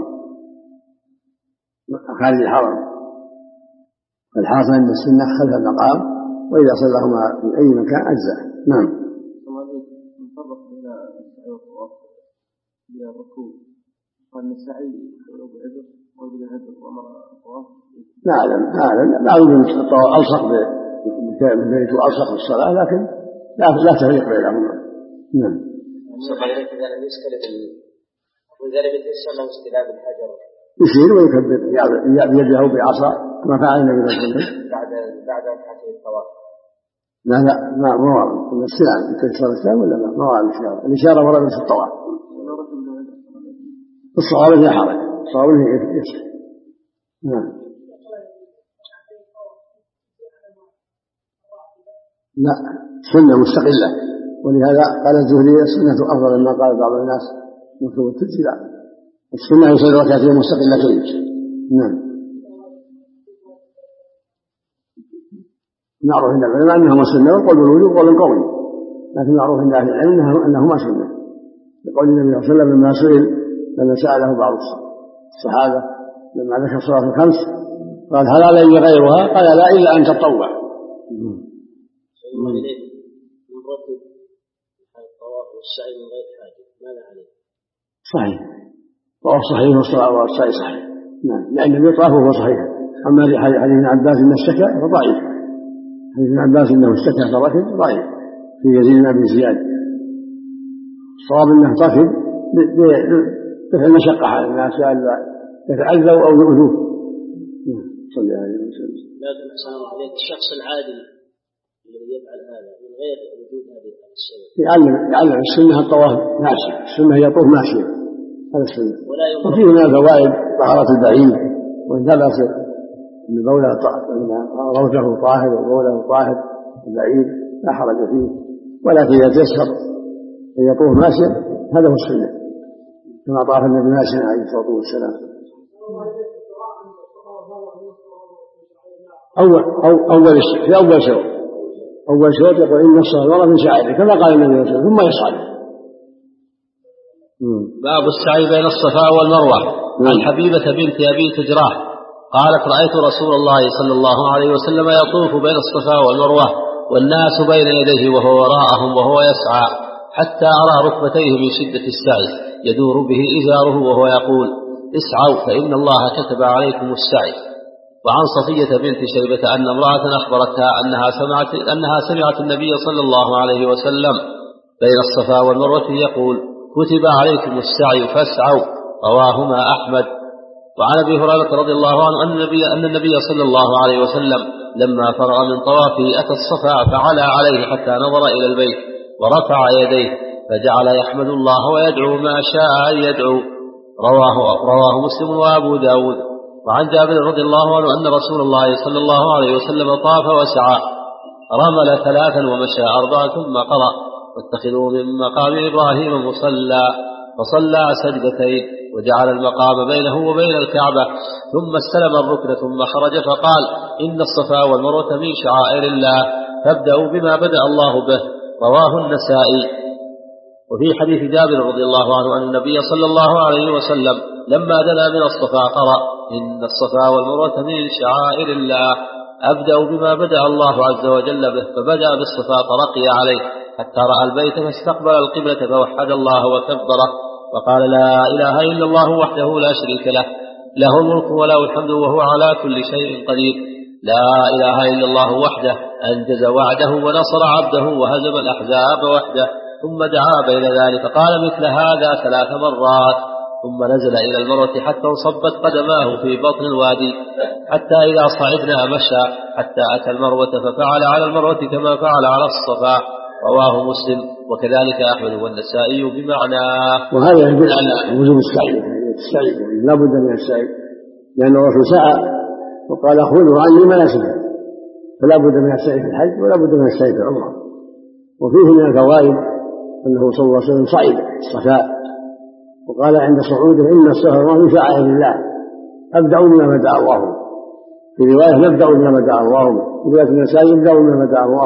خارج الحرم. فالحاصل أن السنة خلف المقام، وإذا صلاهما في أي مكان أجزاء. نعم. نفرق بين السعي والطواف إلى الركوب، قال السعي بالعذر وبالعذر وأمر الطواف. لا أعلم أعلم لا أعلم الطواف ألصق بالبيت وألصق بالصلاة، لكن لا لا تفريق بينهما. نعم. سبق إليك إذا لم يستلم وإذا لم يتيسر له استلام الحجر يشير ويكبر بيده أو بعصا كما فعل النبي صلى الله عليه وسلم بعد بعد ركعتي الطواف. لا لا ما ما هو السلام يتيسر الإسلام ولا ما ما هو الإشارة، الإشارة وردت في الطواف. الصواب لا حرج، الصواب يسر. نعم. لا سنة مستقلة، ولهذا قال الزهري السنة أفضل مما قال بعض الناس مكتوب الترجي. لا، السنة يصلي ركعتين مستقلتين. نعم. معروف عند العلماء أنهما سنة، والقول بالوجوب قول قولي، لكن معروف عند أهل العلم أنهما سنة، لقول النبي صلى الله عليه وسلم لما سئل لما سأله بعض الصحابة لما ذكر صلاة الخمس قال هل علي غيرها؟ قال لا إلا أن تطوع. من رتب الطواف والسعي من غير حاجة ماذا عليه؟ صحيح، طواف صحيح والسعي صحيح. نعم، لأن النبي طافه هو صحيح. أما حديث ابن عباس إنه اشتكى فضعيف، حديث ابن عباس إنه اشتكى فركب ضعيف في يزيد بن أبي زياد. الصواب أنه ركب دفع المشقة على الناس يتعذوا أو يؤذوه. صلى الله عليه وسلم. لكن أحسن عليك الشخص العادي الذي يفعل هذا من غير وجود هذه السنة يعلم يعلم السنة الطواف ماشي، السنة هي طوف ماشي، هذا السنة. وفيه من الفوائد طهارة البعيد، وإن ثبت أن بوله روثه طاهر وبوله طاهر البعيد لا حرج فيه، ولكن إذا تيسر أن يطوف ماشي هذا هو السنة، كما طاف النبي ماشي عليه الصلاة والسلام. أول أو أول في أول شوط أول شوط يقول إن الصلاة والمروة من شعائره كما قال النبي صلى الله عليه وسلم ثم يصعد. باب السعي بين الصفا والمروة. عن حبيبة بنت أبي تجراح قالت رأيت رسول الله صلى الله عليه وسلم يطوف بين الصفا والمروة والناس بين يديه وهو وراءهم وهو يسعى حتى أرى ركبتيه من شدة السعي يدور به إزاره وهو يقول اسعوا فإن الله كتب عليكم السعي. وعن صفية بنت شيبة أن امرأة أخبرتها أنها سمعت, أنها سمعت النبي صلى الله عليه وسلم بين الصفا والمروة يقول كتب عليكم السعي فاسعوا، رواهما أحمد. وعن أبي هريرة رضي الله عنه أن النبي, أن النبي صلى الله عليه وسلم لما فرغ من طوافه أتى الصفا فعلى عليه حتى نظر إلى البيت ورفع يديه فجعل يحمد الله ويدعو ما شاء أن يدعو، رواه, رواه مسلم وأبو داود. وعن جابر رضي الله عنه أن رسول الله صلى الله عليه وسلم طاف وسعى رمل ثلاثا ومشى أربعا ثم قرأ واتخذوا من مقام إبراهيم مصلى فصلى سجدتين وجعل المقام بينه وبين الكعبة ثم استلم الركن ثم خرج فقال إن الصفا والمروة من شعائر الله فابدأوا بما بدأ الله به، رواه النسائي. وفي حديث جابر رضي الله عنه أن النبي صلى الله عليه وسلم لما دنا من الصفا قرأ إن الصفا والمروة من شعائر الله أبدأوا بما بدأ الله عز وجل به، فبدأ بالصفا فرقي عليه حتى رأى البيت فاستقبل القبلة فوحد الله وكبره وقال لا إله إلا الله وحده لا شريك له له الملك وله الحمد وهو على كل شيء قدير، لا إله إلا الله وحده أنجز وعده ونصر عبده وهزم الأحزاب وحده، ثم دعا بين ذلك قال مثل هذا ثلاث مرات ثم نزل إلى المروة حتى انصبت قدماه في بطن الوادي حتى إذا صعدنا مشى حتى أتى المروة ففعل على المروة كما فعل على الصفا، رواه مسلم وكذلك أحمد والنسائي بمعناه. وهذا يدل على وجوب السعي، السعي لا بد من السعي لأن الرسول سعى وقال خذوا عني مناسككم، فلا بد من السعي في الحج ولا بد من السعي في العمرة. وفيه من الفوائد أنه صلى الله عليه وسلم صعد الصفاء وقال عند صعوده إن الصفا والمروة من شعائر الله أبدأوا بما بدأ الله، في رواية نبدأ بما بدأ الله، في رواية النسائي يبدأوا بما بدأ الله،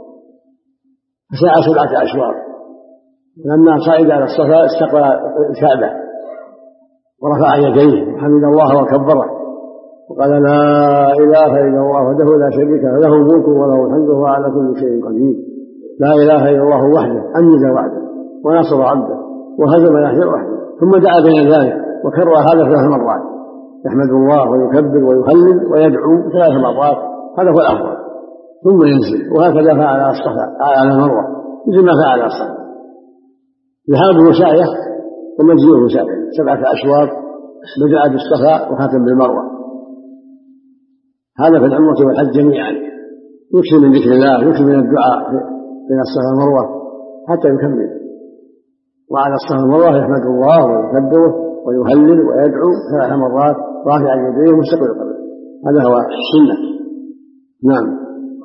فسعى سبعة أشواط. لما صعد على الصفا استقبل الكعبة ورفع يديه وحمد الله وكبره وقال لا إله إلا الله وحده لا شريك له له الملك وله الحمد وهو على كل شيء قدير، لا إله إلا الله وحده أنجز وعده ونصر عبده وهزم الأحزاب وحده، ثم دعا بين ذلك وكرر هذا ثلاث مرات يحمد الله ويكبر ويهلل ويدعو ثلاث مرات، هذا هو الأفضل، ثم ينزل. وهكذا فعل على الصفا على المروة مثل ما فعل على الصفا، ذهابه سعيه ومجيئه سعيه، سبعة أشواط بدأ بالصفا وختم بالمروة. هذا في العمرة والحج جميعا، يكثر من ذكر الله يكثر من الدعاء بين الصفا والمروة حتى يكمل. وعلى الصفا والمروة يحمد الله ويكبره ويهلل ويدعو ثلاث مرات رافعا يديه مستقبل القبلة، هذا هو السنة. نعم،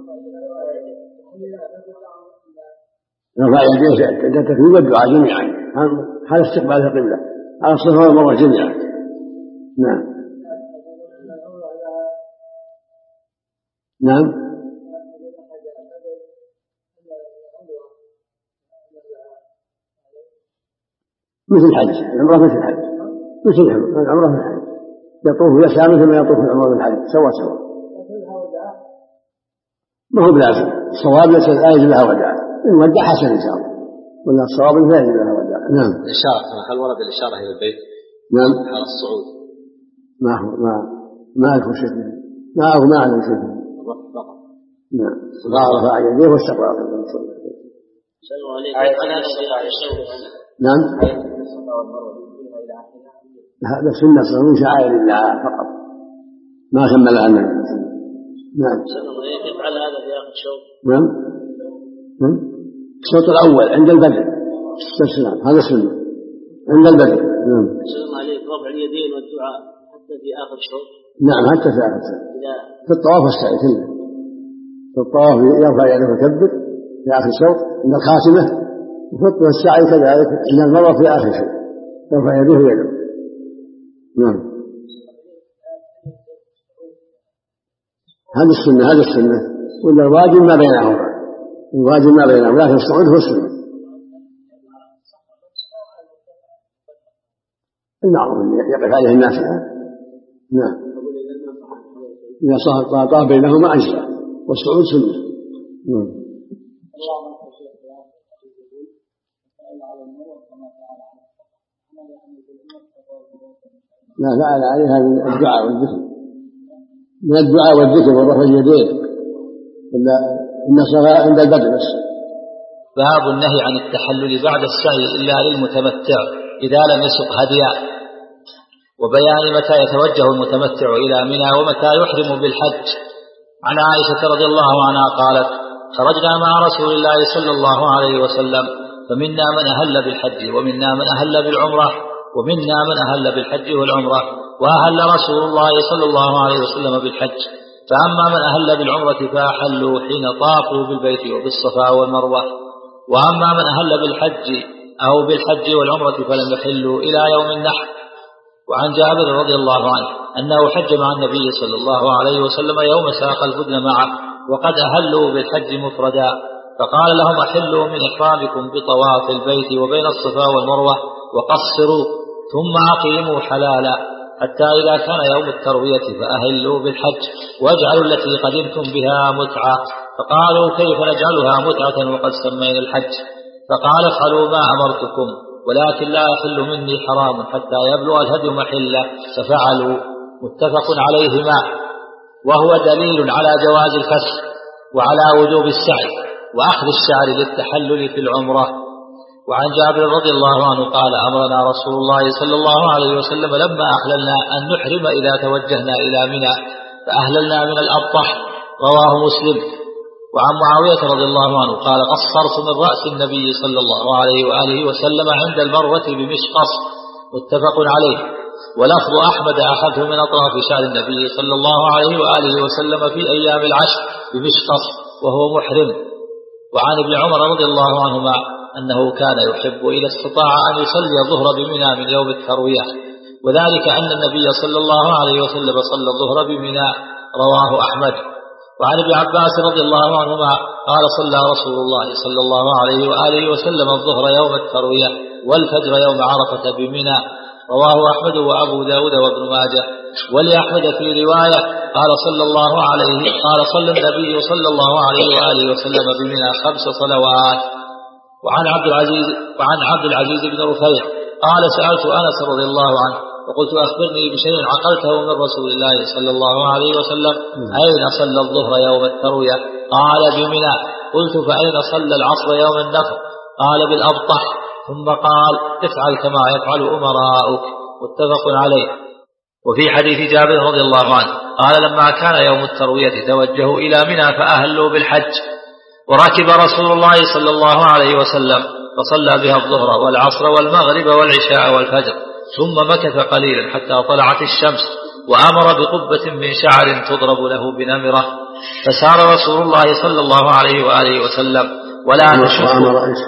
رفع يديه عند التكبير والدعاء جميعا، هذا استقبال القبلة على الصفا والمروة جميعا. نعم نعم مثل الحج، العمرة مثل الحج، مثل العمرة مثل الحج، يطوف يسعى مثل ما يطوف العمرة والحج سوا سوا، ما هو بلازم. الصواب ليس لا يجب لها وداع، إن ودع حسن إن شاء الله، ولا الصواب لا يجب لها وداع. نعم. الإشارة، هل ورد الإشارة إلى البيت؟ نعم. على الصعود. ما هو ما ما أعرف شيء، ما أعرف ما أعلم شيء. نعم. رفع يديه واستقبل القبلة. نعم. هذا سنة من شعائر الله فقط، ما كملها النبي. نعم. يفعل هذا في آخر الشوط. نعم. نعم. الشوط الأول عند البدء. السلام هذا سنة عند البدء. نعم. السلام عليك. رفع اليدين والدعاء حتى في آخر الشوط. نعم حتى في آخر الشوط. في الطواف والسعي كله. في الطواف يرفع يده ويكبر في آخر الشوط عند الخاتمة، وفي السعي كذلك عند المروة في آخر الشوط يرفع يده ويدعو. نعم. هذه السنة هذه السنة ولا الواجب ما بينهما، الواجب ما بينهما، لكن الصعود هو السنة. المعروف يقف عليه الناس. نعم. إذا صار طاف بينهما أجزاء والصعود سنة. نعم. ما فعل عليها من الدعاء والذكر من الدعاء والذكر ورفع اليدين إلا إن الصلاة عند البدء بس. باب النهي عن التحلل بعد السعي إلا للمتمتع إذا لم يسق هديا، وبيان متى يتوجه المتمتع إلى منى ومتى يحرم بالحج. عن عائشة رضي الله عنها قالت: خرجنا مع رسول الله صلى الله عليه وسلم فمنا من أهل بالحج ومنا من أهل بالعمرة ومنا من أهل بالحج والعمرة، وأهل رسول الله صلى الله عليه وسلم بالحج، فأما من أهل بالعمرة فأحلوا حين طافوا بالبيت وبالصفا والمروة، وأما من أهل بالحج أو بالحج والعمرة فلم يحلوا إلى يوم النحر. وعن جابر رضي الله عنه أنه حج مع النبي صلى الله عليه وسلم يوم ساق البدن معه وقد أهلوا بالحج مفردا، فقال لهم: أحلوا من إحرامكم بطواف البيت وبين الصفا والمروة وقصروا ثم أقيموا حلالا حتى إذا كان يوم التروية فأهلوا بالحج واجعلوا التي قدمتم بها متعة. فقالوا: كيف نجعلها متعة وقد سمينا الحج؟ فقال: افعلوا ما أمرتكم ولكن لا يحل مني حرام حتى يبلغ الهدي محله، ففعلوا. متفق عليهما، وهو دليل على جواز الفسخ وعلى وجوب السعي وأخذ الشعر للتحلل في العمرة. وعن جابر رضي الله عنه قال: أمرنا رسول الله صلى الله عليه وسلم لما أحللنا أن نحرم إذا توجهنا إلى منى فأهللنا من الأبطح، رواه مسلم. وعن معاوية رضي الله عنه قال: قصرت من رأس النبي صلى الله عليه وآله وسلم عند المروة بمشقص، متفق عليه. ولفظ أحمد: أخذه من أطراف شعر النبي صلى الله عليه وآله وسلم في أيام العشر بمشقص وهو محرم. وعن ابن عمر رضي الله عنهما أنه كان يحب إذا استطاع أن يصلي الظهر بمنى من يوم التروية، وذلك أن النبي صلى الله عليه وسلم صلى الظهر بمنى، رواه أحمد. وعن ابن عباس رضي الله عنهما قال: صلى رسول الله صلى الله عليه وآله وسلم الظهر يوم التروية والفجر يوم عرفة بمنى، رواه أحمد وأبو داود وابن ماجه. ولأحمد في رواية قال صلى الله عليه قال صلى النبي صلى الله عليه وآله وسلم بمنى خمس صلوات. وعن عبد العزيز وعن عبد العزيز بن رفيع قال: سألت أنس رضي الله عنه وقلت: أخبرني بشيء عقلته من رسول الله صلى الله عليه وسلم، أين صلى الظهر يوم التروية؟ قال: بمنى. قلت: فأين صلى العصر يوم النفر؟ قال: بالأبطح. ثم قال: افعل كما يفعل أمراؤك، متفق عليه. وفي حديث جابر رضي الله عنه قال: لما كان يوم التروية توجهوا إلى منى فأهلوا بالحج، وركب رسول الله صلى الله عليه وسلم فصلى بها الظهر والعصر والمغرب والعشاء والفجر، ثم مكث قليلا حتى طلعت الشمس، وأمر بقبة من شعر تضرب له بنمرة، فسار رسول الله صلى الله عليه وآله وسلم ولا تشق،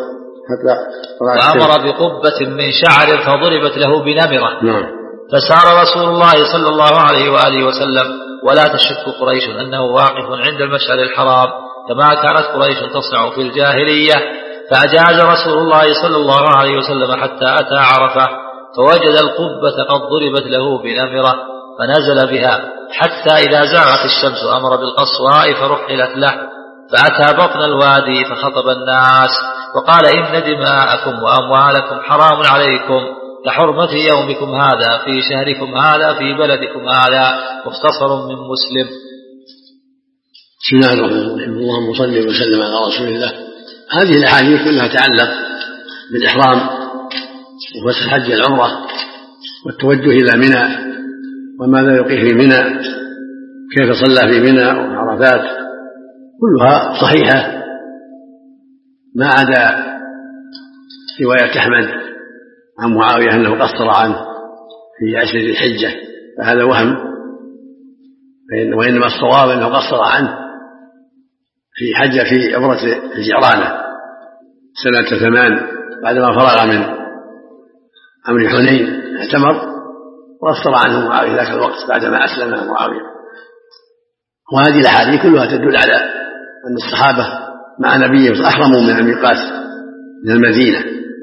وأمر بقبة من شعر فضربت له بنمرة، فسار رسول الله صلى الله عليه وآله وسلم ولا تشك قريش أنه واقف عند المشعر الحرام كما كانت قريش تصنع في الجاهلية، فأجاز رسول الله صلى الله عليه وسلم حتى أتى عرفة فوجد القبة قد ضربت له بنمرة فنزل بها حتى إذا زاغت الشمس أمر بالقصواء فرحلت له، فأتى بطن الوادي فخطب الناس وقال: إن دماءكم وأموالكم حرام عليكم كحرمة يومكم هذا في شهركم هذا في بلدكم هذا، مختصر من مسلم. بسم الله الرحمن الرحيم. اللهم صل وسلم على رسول الله. هذه الأحاديث كلها تتعلق بالإحرام وفسخ حج العمرة والتوجه إلى منى وماذا يقيه في منى، كيف صلى في منى وعرفات، كلها صحيحة ما عدا رواية أحمد عن معاوية أنه قصر عنه في عشر ذي الحجة، فهذا وهم، وإنما الصواب أنه قصر عنه في حجة في عمرة الجعرانة سنة ثمان بعدما فرغ من أمر حنين اعتمر، وقصر عنه معاوية ذاك الوقت بعدما أسلم معاوية. وهذه الأحاديث كلها تدل على أن الصحابة مع نبيهم أحرموا من الميقات من المدينة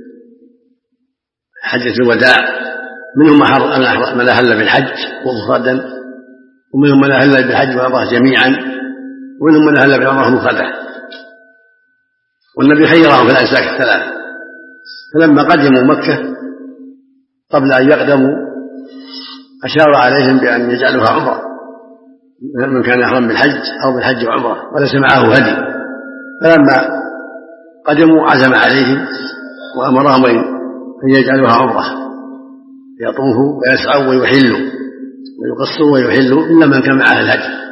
حجة الوداع، منهم من أهل بالحج ومفردا، ومنهم من أهل بالحج والعمرة جميعا، ومنهم من أهل بالعمرة مفردة. والنبي خيرهم في الأنساك الثلاث. فلما قدموا مكة قبل أن يقدموا أشار عليهم بأن يجعلوها عمرة، من كان يحرم بالحج أو بالحج وعمرة وليس معه هدي. فلما قدموا عزم عليهم وأمرهم أن يجعلوها عمرة، يطوفوا ويسعوا ويحلوا ويقصوا ويحلوا إلا من كان معه الهدي.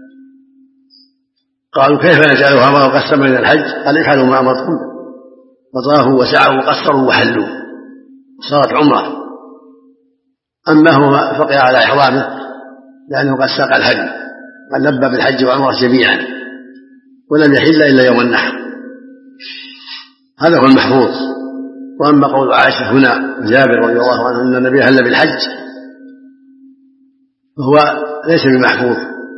قالوا كيف نجعلها عمرة وقد من الحج؟ قال افعلوا ما أمرتكم، فطافوا وسعوا وقصروا وحلوا وصارت عمرة. أما هو فقع على إحرامه لأنه قد ساق الهدي، قد لبى بالحج والعمرة جميعا ولم يحل إلا يوم النحر. هذا هو المحفوظ. وأما قول عائشة هنا جابر رضي الله عنه أن النبي هل بالحج فهو ليس بمحفوظ،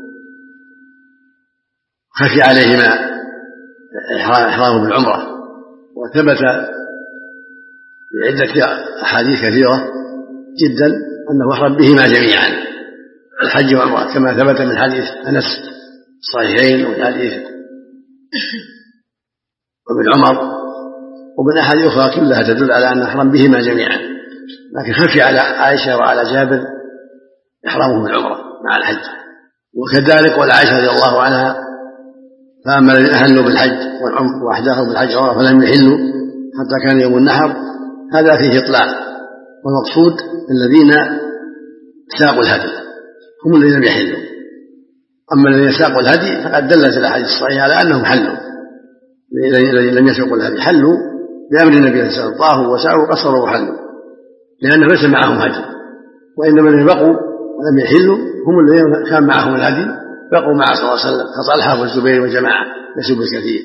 خفي عليهما إحرامه بالعمرة. وثبت في عدة أحاديث كثيرة جدا أنه أحرم بهما جميعا، الحج والعمرة، كما ثبت من حديث أنس الصحيحين ومن حديث وابن عمر ومن أحاديث أخرى كلها تدل على أن أحرم بهما جميعا، لكن خفي على عائشة وعلى جابر إحرامه بالعمرة مع الحج. وكذلك والعائشة رضي الله عنها فأما الذين أهلوا بالحج وأحداثوا بالحج عمرة فلم يحلوا حتى كان يوم النحر، هذا فيه إطلاق، والمقصود الذين ساقوا الهدي هم الذين لم يحلوا. أما الذين ساقوا الهدي فقد دلت الأحاديث الصحيحة على أنهم حلوا، الذين لم يسوقوا الهدي حلوا بأمر النبي صلى الله عليه وسلم، طافوا وسعوا وقصروا وحلوا، لأنه ليس معهم هدي. وإنما الذين بقوا ولم يحلوا هم الذين كان معهم الهدي بقوا مع صلى الله عليه وسلم كطلحة والزبير وجماعة ليسوا بالكثير.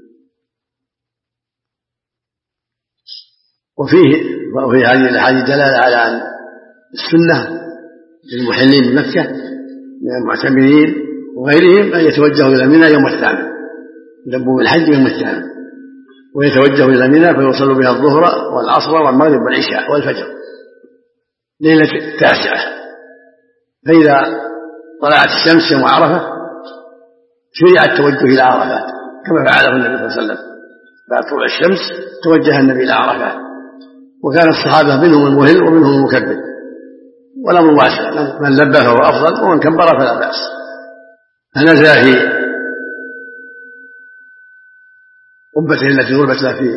وفيه وفي هذه الأحاديث دلالة على أن السنة للمحلين بمكة من المعتمرين وغيرهم أن يتوجهوا إلى منى يوم الثامن، يلبوا بالحج يوم الثامن ويتوجهوا إلى منى فيوصلوا بها الظهر والعصر والمغرب والعشاء والفجر ليلة التاسعة. فإذا طلعت الشمس يوم عرفة شرع التوجه إلى عرفات كما فعله النبي صلى الله عليه وسلم، بعد طلوع الشمس توجه النبي إلى عرفات، وكان الصحابة منهم المهل ومنهم المكبر، والأمر واسع، من لبى فهو أفضل ومن كبر فلا بأس. فنزل في قبته التي ضربت له في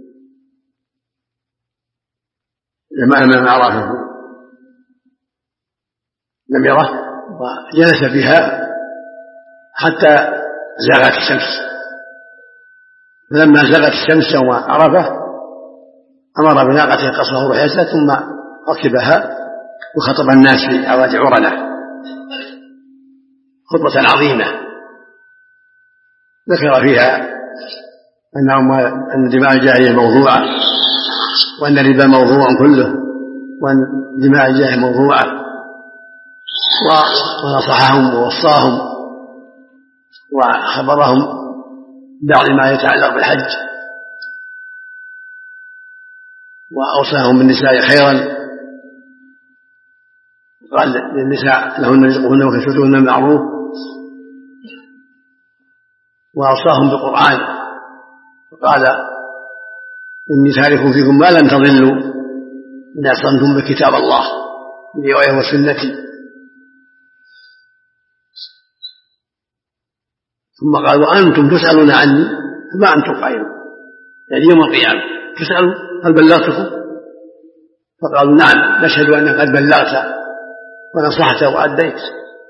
أمام عرفة لم يره، وجلس بها حتى زاغت الشمس. فلما زاغت الشمس يوم عرفة أمر بناقته قصره رحلته ثم ركبها وخطب الناس في أوادي عرنة خطبة عظيمة ذكر فيها أن دماء الجاهلية موضوعة، وأن الربا موضوع كله، وأن دماء الجاهلية موضوعة، ونصحهم ووصاهم وخبرهم بعض ما يتعلق بالحج، وأوصاهم بالنساء خيرا، قال للنساء لهن رزقهن وكسوتهن بالمعروف، وأوصاهم بالقرآن وقال إني تارك فيكم ما لم تضلوا إن أعتصمتم بكتاب الله برواية وسنتي. ثم قال وأنتم تسألون عني فما أنتم قائلون، يعني يوم القيامة تسألوا هل بلغتكم؟ فقالوا نعم نشهد أنك قد بلغت ونصحت وأديت.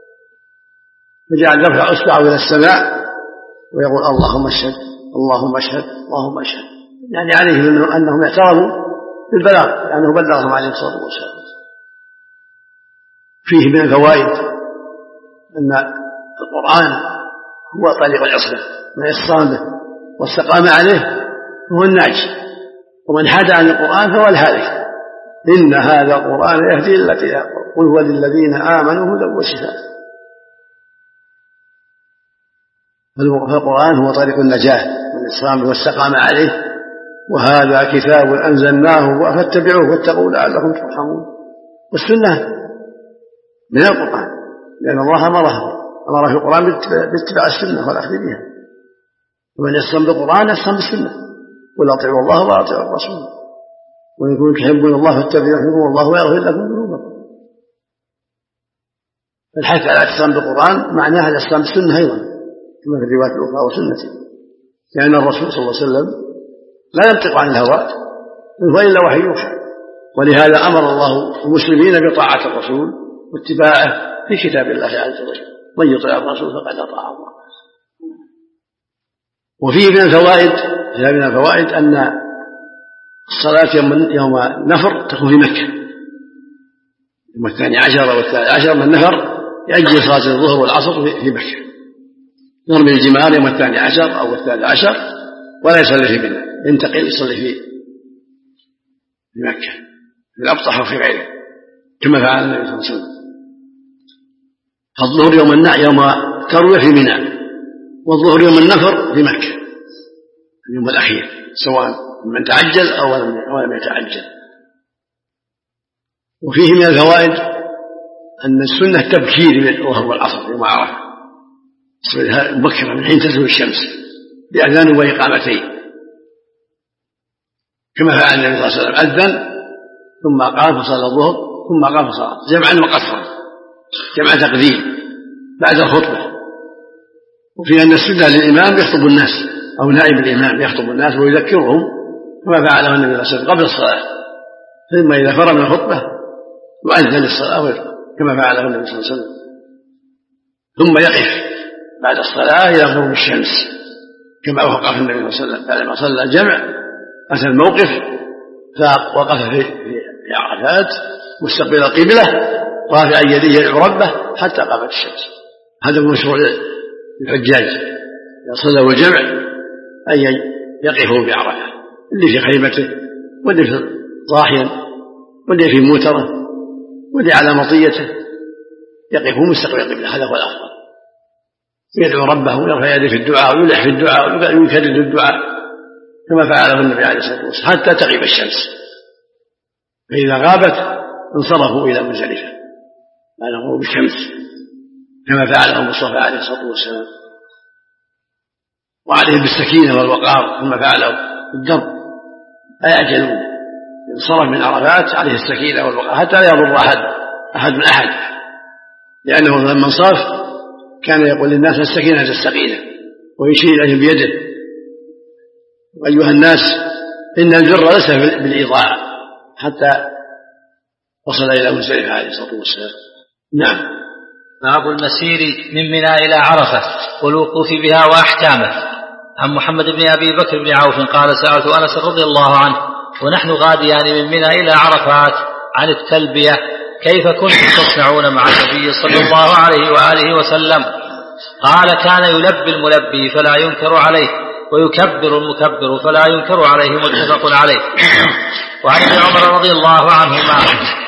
فجعل يرفع إصبعه إلى السماء ويقول اللهم اشهد اللهم اشهد اللهم اشهد، يعني عليهم أنهم اعترفوا بالبلاغ لأنه بلغهم عليه الصلاة والسلام. فيه من الفوائد أن القرآن هو طريق العصمة، من يستقام به واستقام عليه هو الناجي، ومن حاد عن القرآن فهو الهالك. إن هذا القرآن يهدي للتي هي أقوم، قل هو للذين آمنوا هدى وشفاء. فالقرآن هو طريق النجاة من الاستقام واستقام عليه، وهذا كتاب أنزلناه فاتبعوه واتقوا لعلكم ترحمون. والسنة من القرآن لأن الله أمره أمر في القرآن باتباع السنة والأخذ بها، ومن يسلم بالقرآن يسلم بالسنة، قل اطيعوا الله واطيعوا الرسول وإن كنتم تحبون الله فاتبعوه يحببكم الله ويغفر لكم ذنوبكم. الحث على الاسلام بالقرآن معناها الاسلام بالسنة أيضا كما في الروايات الأخرى وسنته، لأن الرسول صلى الله عليه وسلم لا ينطق عن الهوى هو إلا وحي يوحى، ولهذا أمر الله المسلمين بطاعة الرسول واتباعه في كتاب الله عز وجل، من يطيع الرسول فقد أطاع الله. وفيه من الفوائد من الفوائد أن الصلاة يوم النفر تكون في مكة، يوم الثاني عشر أو الثالث عشر من النفر يأجل صلاة الظهر والعصر في مكة، يرمي الجمار يوم الثاني عشر أو الثالث عشر ولا يصلي في منى، ينتقل يصلي في في مكة في الأبطح وفي غيره كما فعل النبي صلى الله عليه وسلم. الظهر يوم النع يوم تروية في منى، والظهر يوم النفر في مكة اليوم الأخير، سواء من تعجل أو لم يتعجل. وفيه من الفوائد أن السنة تبكير الظهر والعصر يوم عرفة مبكرة من حين تزول الشمس بأذان وإقامتين كما فعل النبي صلى الله عليه وسلم، أذن ثم قام فصلى الظهر ثم قام فصلى جمعا وقصرا، جمع تقديم بعد الخطبة. وفي أن السنة للإمام يخطب الناس أو نائب الإمام يخطب الناس ويذكرهم كما فعله النبي صلى الله عليه وسلم قبل الصلاة، ثم إذا فرغ من الخطبة يؤذن للصلاة كما فعله النبي صلى الله عليه وسلم، ثم يقف بعد الصلاة إلى غروب الشمس كما وقف النبي صلى الله عليه وسلم بعد ما صلى الجمع أتى الموقف فوقف في عرفات مستقبل القبلة رافعا يديه يدعو ربه حتى قامت الشمس. هذا مشروع للحجاج إذا صلوا الجمع أن يقفوا بعرفة، اللي في خيمته واللي في ضاحيا واللي في موتره واللي على مطيته يقفوا مستقبل القبلة، هذا هو الأفضل. يدعو ربه ويرفع يده في الدعاء ويلح في الدعاء ويكرر الدعاء كما فعله النبي عليه الصلاة والسلام حتى تغيب الشمس، فإذا غابت انصرفوا إلى مزدلفة بعد غروب الشمس كما فعله المصطفى عليه الصلاة والسلام. وعليهم بالسكينة والوقار كما فعله الدرب لا يعجلون، انصرف من عرفات عليه السكينة والوقار حتى لا يضر أحد أحد من أحد، لأنه لما انصرف كان يقول للناس السكينة السكينة ويشير إليهم بيده، أيها الناس إن البر ليس بالإضاعة، حتى وصل إلى مزدلفة عليه الصلاة والسلام. نعم. باب المسير من منى إلى عرفة والوقوف بها وأحكامه. عن محمد بن أبي بكر بن عوف قال سألت أنس رضي الله عنه ونحن غاديان من منى إلى عرفات عن التلبية كيف كنتم تصنعون مع النبي صلى الله عليه وآله وسلم؟ قال كان يلبي الملبي فلا ينكر عليه ويكبر المكبر فلا ينكر عليه، متفق عليه. وعن ابن عمر رضي الله عنهما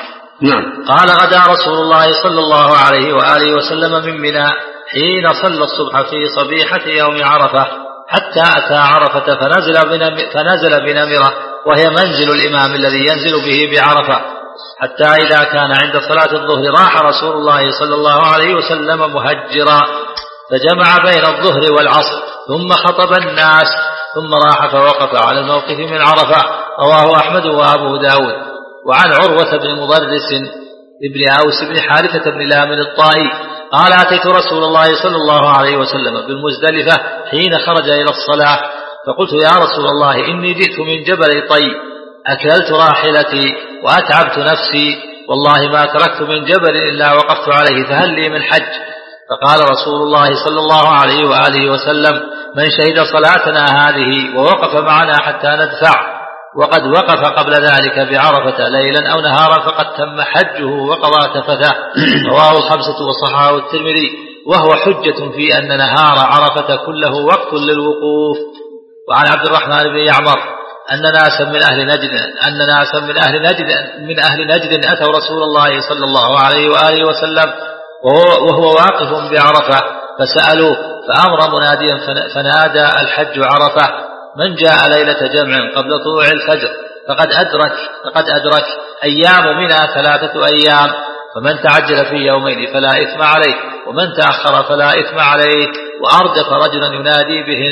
قال غدا رسول الله صلى الله عليه وآله وسلم من منى حين صلى الصبح في صبيحة يوم عرفة حتى أتى عرفة فنزل, فنزل بنمرة وهي منزل الإمام الذي ينزل به بعرفة، حتى إذا كان عند صلاة الظهر راح رسول الله صلى الله عليه وسلم مهجرا فجمع بين الظهر والعصر ثم خطب الناس ثم راح فوقف على الموقف من عرفة. رواه أحمد وأبو داود. وعن عروة بن مضرس ابن أوس بن حارثة بن لام الطائي قال أتيت رسول الله صلى الله عليه وسلم بالمزدلفة حين خرج إلى الصلاة فقلت يا رسول الله إني جئت من جبل طي أكلت راحلتي وأتعبت نفسي والله ما تركت من جبل إلا وقفت عليه فهل لي من حج؟ فقال رسول الله صلى الله عليه وآله وسلم من شهد صلاتنا هذه ووقف معنا حتى ندفع وقد وقف قبل ذلك بعرفة ليلا أو نهارا فقد تم حجه وقضى تفثه. رواه الخمسة وصححه الترمذي. وهو حجة في أن نهار عرفة كله وقت للوقوف. وعن عبد الرحمن بن يعمر أن ناسا من أهل نجد أن ناسا من أهل نجد من أهل نجد أتوا رسول الله صلى الله عليه وآله وسلم وهو واقف بعرفة فسألوه فأمر مناديا فنادى الحج عرفة من جاء ليلة جمع قبل طلوع الفجر فقد أدرك فقد أدرك أيام منها ثلاثة أيام فمن تعجل في يومين فلا إثم عليه ومن تأخر فلا إثم عليه. وأردف رجلا ينادي بهن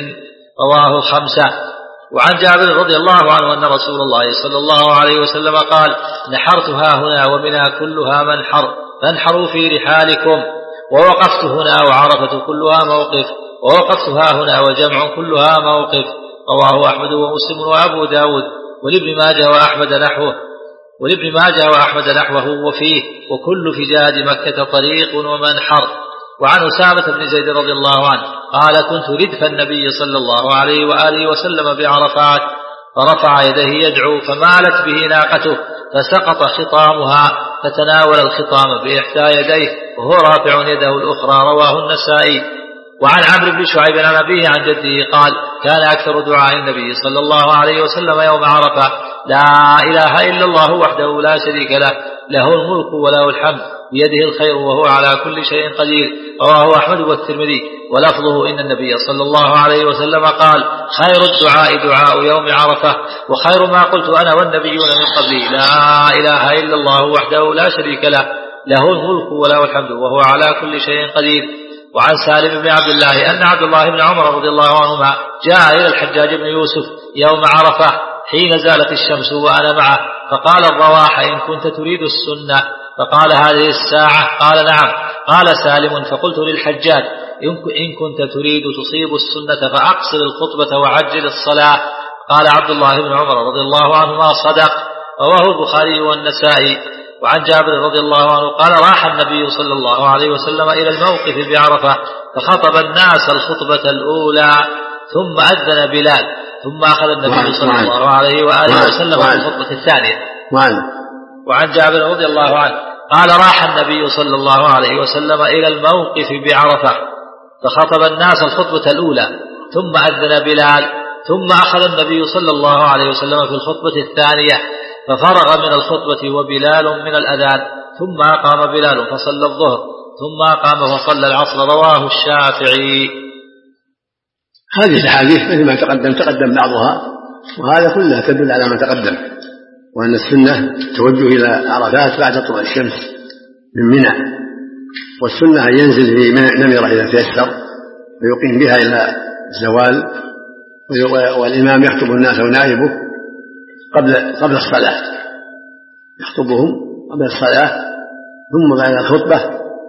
رواه الخمسة. وعن جابر رضي الله عنه أن رسول الله صلى الله عليه وسلم قال: نحرت هنا ومنها كلها منحر فانحروا في رحالكم، ووقفت هنا وعرفة كلها موقف، ووقفت هنا وجمع كلها موقف. رواه أحمد ومسلم وأبو داود ولابن ماجه وأحمد نحوه ولابن ماجه وأحمد نحوه وفيه: وكل فجاج مكة طريق ومنحر. وعن أسامة بن زيد رضي الله عنه قال: كنت ردف النبي صلى الله عليه وآله وسلم بعرفات، فرفع يديه يدعو فمالت به ناقته فسقط خطامها، فتناول الخطام بإحدى يديه وهو رافع يده الأخرى. رواه النسائي. وعن عمرو بن شعيب عن أبيه عن جده قال: كان أكثر دعاء النبي صلى الله عليه وسلم يوم عرفة: لا إله إلا الله وحده لا شريك له، له الملك وله الحمد، بيده الخير وهو على كل شيء قدير. رواه أحمد والترمذي. ولفظه: إن النبي صلى الله عليه وسلم قال: خير الدعاء دعاء يوم عرفة، وخير ما قلت أنا والنبيون من قبلي لا إله إلا الله وحده لا شريك له، له الملك وله الحمد وهو على كل شيء قدير. وعن سالم بن عبد الله أن عبد الله بن عمر رضي الله عنهما جاء إلى الحجاج بن يوسف يوم عرفة حين زالت الشمس وأنا معه، فقال: الرواح إن كنت تريد السنة. فقال: هذه الساعة؟ قال: نعم. قال سالم: فقلت للحجاج: إن كنت تريد تصيب السنة فأقصر الخطبة وعجل الصلاة. قال عبد الله بن عمر رضي الله عنهما: صدق. رواه البخاري والنسائي. وعن جابر رضي الله عنه قال: راح النبي صلى الله عليه وسلم إلى الموقف بعرفة، فخطب الناس الخطبة الأولى، ثم أذن بلال، ثم أخذ النبي صلى الله عليه وآله وسلم في الخطبة الثانية. وعن جابر رضي الله عنه قال: راح النبي صلى الله عليه وسلم إلى الموقف بعرفة، فخطب الناس الخطبة الأولى، ثم أذن بلال، ثم أخذ النبي صلى الله عليه وسلم في الخطبة الثانية، ففرغ من الخطبة وبلال من الأذان، ثم أقام بلال فصلى الظهر، ثم أقام فصلى العصر. رواه الشافعي. هذه الأحاديث مثل ما تقدم تقدم بعضها، وهذا كلها تدل على ما تقدم، وأن السنة توجه إلى عرفات بعد طلوع الشمس من منى، والسنة أن ينزل في نمرة إذا تيسر ويقيم بها إلى الزوال، والإمام يخطب الناس ونائبه قبل قبل الصلاة، يخطبهم قبل الصلاة، ثم بعد الخطبة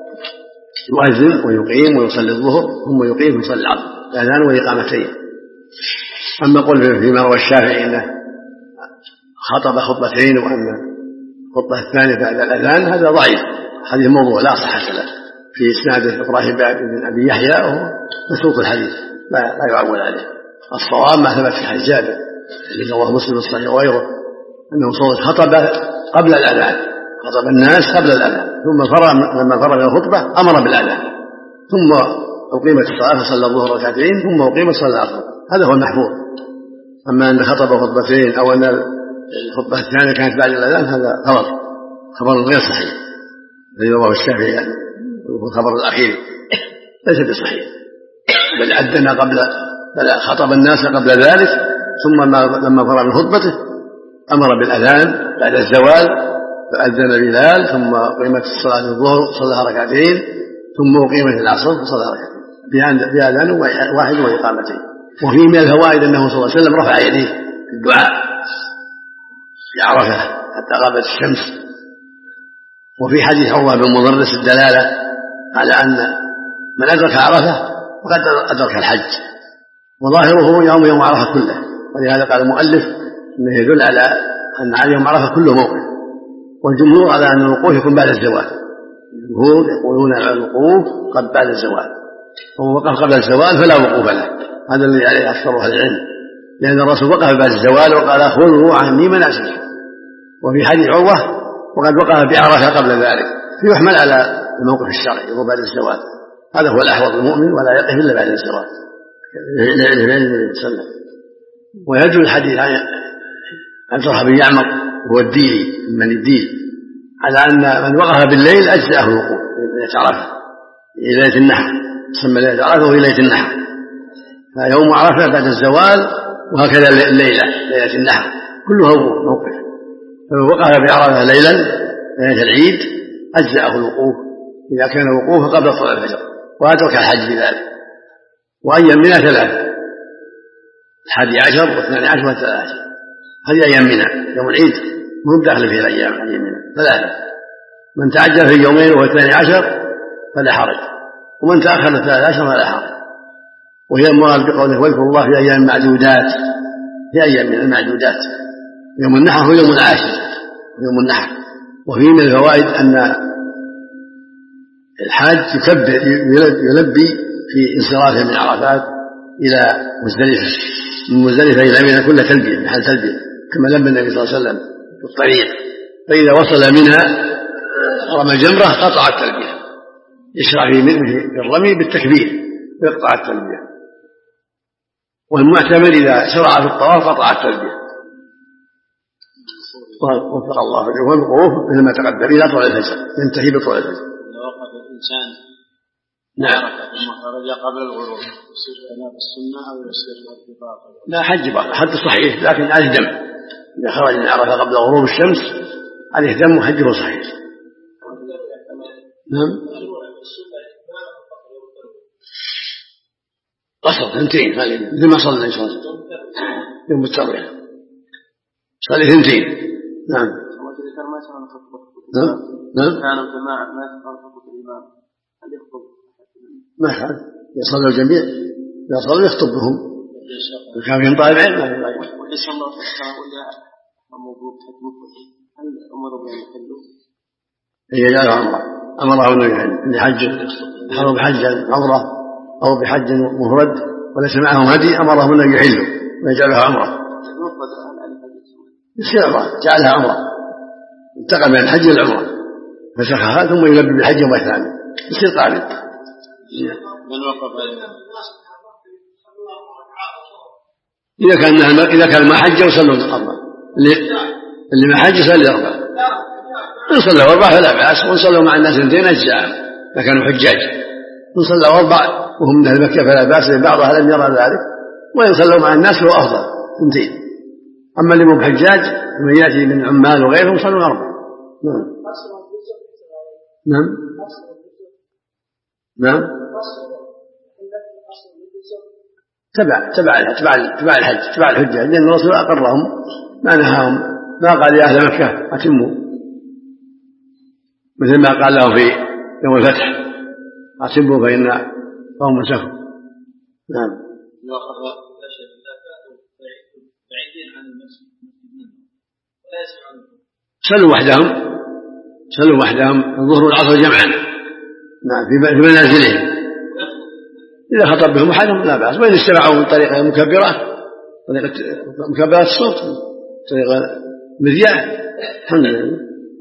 يؤذن ويقيم ويصلي الظهر، ثم يقيم ويصلي العصر، الأذان والإقامتين. أما قل فيما روى الشافعي أنه خطب خطبتين وأن الخطبة الثانية بعد الأذان، هذا ضعيف، حديث موضوع لا صحة له، في إسناده إبراهيم بن أبي يحيى وهو مسروق الحديث لا, لا يعول عليه. الصواب ما ثبت في حديث جابر الذي رواه مسلم الصحيح وغيره أنه صلى خطب قبل الأذان، خطب الناس قبل الأذان، ثم فرغ لما فرغ من الخطبة أمر بالأذان، ثم أقيمت الصلاة فصلى الظهر ركعتين، ثم أقيمت صلاة العصر. هذا هو المحفوظ. أما أن خطب خطبتين أو أن الخطبة الثانية كانت بعد الأذان، هذا خبر خبر غير صحيح الذي رواه الشافعي يعني والخبر الأخير ليس بصحيح، بل أذن قبل بل خطب الناس قبل ذلك، ثم لما فرغ من خطبته أمر بالأذان بعد الزوال، فأذن بلال، ثم قيمت الصلاة الظهر صلى ركعتين، ثم أقيمت العصر صلى ركعتين بأذان واحد وإقامتين. وفي من الفوائد أنه صلى الله عليه وسلم رفع يديه في الدعاء في عرفة حتى غابت الشمس. وفي حديث عروة بن مضرس الدلالة على أن من أدرك عرفة وقد أدرك الحج، وظاهره يوم يوم عرفة كله، ولهذا قال المؤلف أنه يدل على أن يوم عرفة كله موقف، والجمهور على أن الوقوف يكون بعد الزوال. الجمهور يقولون على الوقوف قد بعد الزوال، ومن وقف قبل الزوال فلا وقوف له، هذا الذي عليه أكثر أهل العلم، لأن الرسول وقف بعد الزوال وقال: خذوا عني مناسككم. وفي حديث عروة: وقد وقف بعرفة قبل ذلك، فيحمل على الموقف الشرعي وهو بعد الزوال. هذا هو الأحوط المؤمن، ولا يقف إلا بعد الزوال. ويدل الحديث عن صحابي يعمر هو الديلي من الديل على أن من وقف بالليل أجزأه الوقوف ليلة عرفة، ليلة النحر، تسمى ليلة عرفة وهي ليلة النحر، فيوم عرفة بعد الزوال، وهكذا الليلة ليلة النحر كلها موقف. فمن وقف بعرفة ليلا ليلة العيد أجزأه الوقوف إذا كان وقوفه قبل طلوع الفجر، وأدرك الحج بذلك. وأيام منها ثلاثة: الحادي عشر والثاني عشر والثالث عشر، هذه أيام منى. يوم العيد مو داخل في الأيام هذه منى ثلاثة، من تعجل في يومين وهو الثاني عشر فلا حرج، ومن تأخر الثالث عشر فلا حرج. وهي المراد بقوله واذكروا الله في أيام معدودات، في أيام من المعدودات. يوم النحر هو يوم العاشر، يوم النحر. وفيه من الفوائد أن الحاج يكبر يلبي في انصرافه من عرفات إلى مزدلفة، من مزدلفة إلى منى كل تلبية محل تلبية، كما لبى النبي صلى الله عليه وسلم في الطريق. فإذا وصل منها رمى جمرة قطع التلبية، يشرع في الرمي بالتكبير ويقطع التلبية. والمعتمر إذا شرع في الطواف قطع التلبية. وفق الله له. الوقوف مثل ما تقدم إلى طلوع الفجر، ينتهي بطلوع الفجر. إذا وقف الإنسان نعم ثم خرج قبل الغروب يصير خلاف السنة أو يصير ارتباط؟ لا، حج بقى حج صحيح، لكن عليه دم. إذا خرج من عرفة قبل غروب الشمس عليه دم وحجه صحيح. نعم قصر ثنتين مثل ما صلى النبي صلى الله عليه وسلم يوم التروية، صلي ثنتين. نعم نعم نعم كان الجماعة ما يفعل خطبة الإمام هل يخطب؟ ما يفعل، يصلي الجميع، إذا صلوا يخطب بهم، كان فيهم طالب علم ما يفعل. وليس الله سبحانه وتعالى موجود حكمه، هل أمر بأن يحلوا؟ هي جاء عمره، أمره أن يحج حرم بحج عمره أو بحج مفرد وليس معهم هدي، أمرهم أن يحلوا ويجعلها عمره. يصير جعلها عمره، انتقل من الحج إلى العمره فسخها ثم يلبي بالحج يوم الثاني يصير قابل. إذا كان إذا كان ما حج وصلوا الأربع، اللي اللي ما حج يصلي أربع، إن صلوا أربع فلا بأس، وإن صلوا مع الناس اثنتين أجزاء إذا كانوا حجاج. إن صلوا أربع وهم من أهل مكة فلا بأس، لأن بعضها لم يرى ذلك، وإن صلوا مع الناس هو أفضل اثنتين. أما اللي مو بحجاج من يأتي من عمال وغيرهم صلوا أربع. نعم نعم نعم تبع تبع تبع تبع الحج تبع الحجاج، لأن الرسول أقرهم ما نهاهم، ما قال يا أهل مكة أتموا، مثل ما قال له في يوم الفتح أتموا فإن قوم سفر. نعم صلوا وحدهم صلوا وحدهم الظهر والعصر جمعا نعم في منازلهم. إذا خطب بهم أحدهم لا بأس، وإن استمعوا من طريقة مكبرة، طريقة مكبرات الصوت، طريقة مذياع، الحمد لله.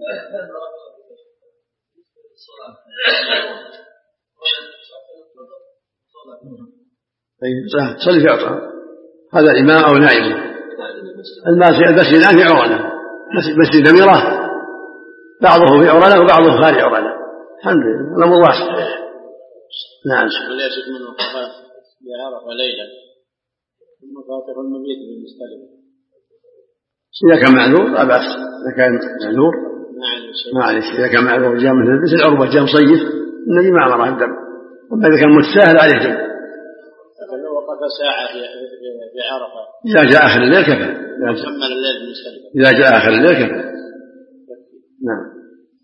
صلي في عطاء هذا الإمام أو نائبه. المسجد الآن في عرانة، مسجد نميرة بعضه في عرانة وبعضه خارج عرانة، الحمد لله الأمر واسع. نعم وليست من وقفات بعرفة ليلا ثم فاتح المبيت بالمستلم. إذا كان معذور لا بأس، إذا كان معذور معلش، إذا كان معذور جاء مثل العربة جاء مصيف النبي ما أمره الدم، أما إذا كان متساهل عليه دم. لو وقف ساعة في عرفة إذا جاء آخر الليل كفى، كمل الليل بالمستلم إذا جاء آخر الليل كفى. نعم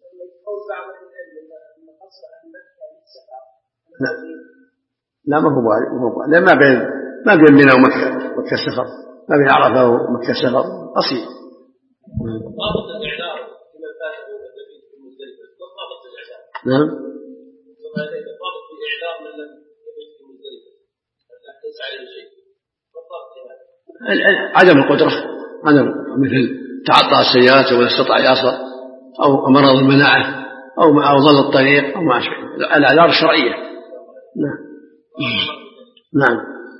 لا لا ما هو بالي، لا ما بين ما بين منى ومكة مكة سفر، ما بين عرفة ومكة سفر أصيل. ضابط الإعذار إلى الفاتح والذي في المزدلفة، ضابط الإعذار. نعم. ضابط الإعذار من لم يبت في المزدلفة، ليس عليه شيء. عدم القدرة، عدم مثل تعطى السيارات ولا استطاع يصل، أو مرض المناعة، أو أو ضل الطريق، أو ما شيء. الأعذار الشرعية. نعم نعم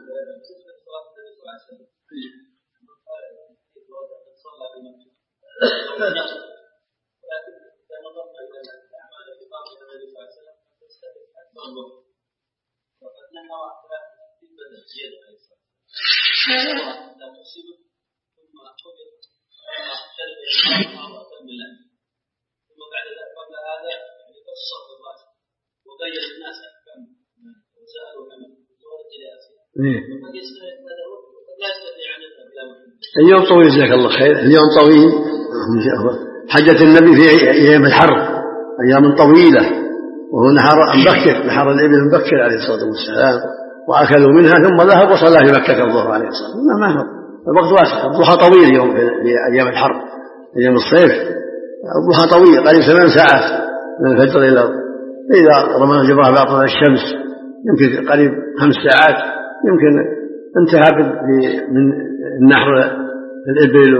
وغير الناس أحكام وسألوا عنه وورد إلى أسئلة. إيه. وقد يستند هذا الوقت وقد اليوم طويل جزاك الله خير. اليوم طويل. حجة النبي في أيام الحرب أيام طويلة، وهو نحر مبكر، نحر الإبل مبكر عليه الصلاة والسلام، وأكلوا منها ثم ذهب وصلى في مكة الظهر عليه الصلاة والسلام. ما هو الوقت واسع، الضحى طويل اليوم في أيام الحرب، أيام الصيف الضحى طويل قريب ثمان ساعات من الفجر إلى إذا رمى الجبهة باطن الشمس يمكن قريب خمس ساعات، يمكن انتهى من النحر الإبل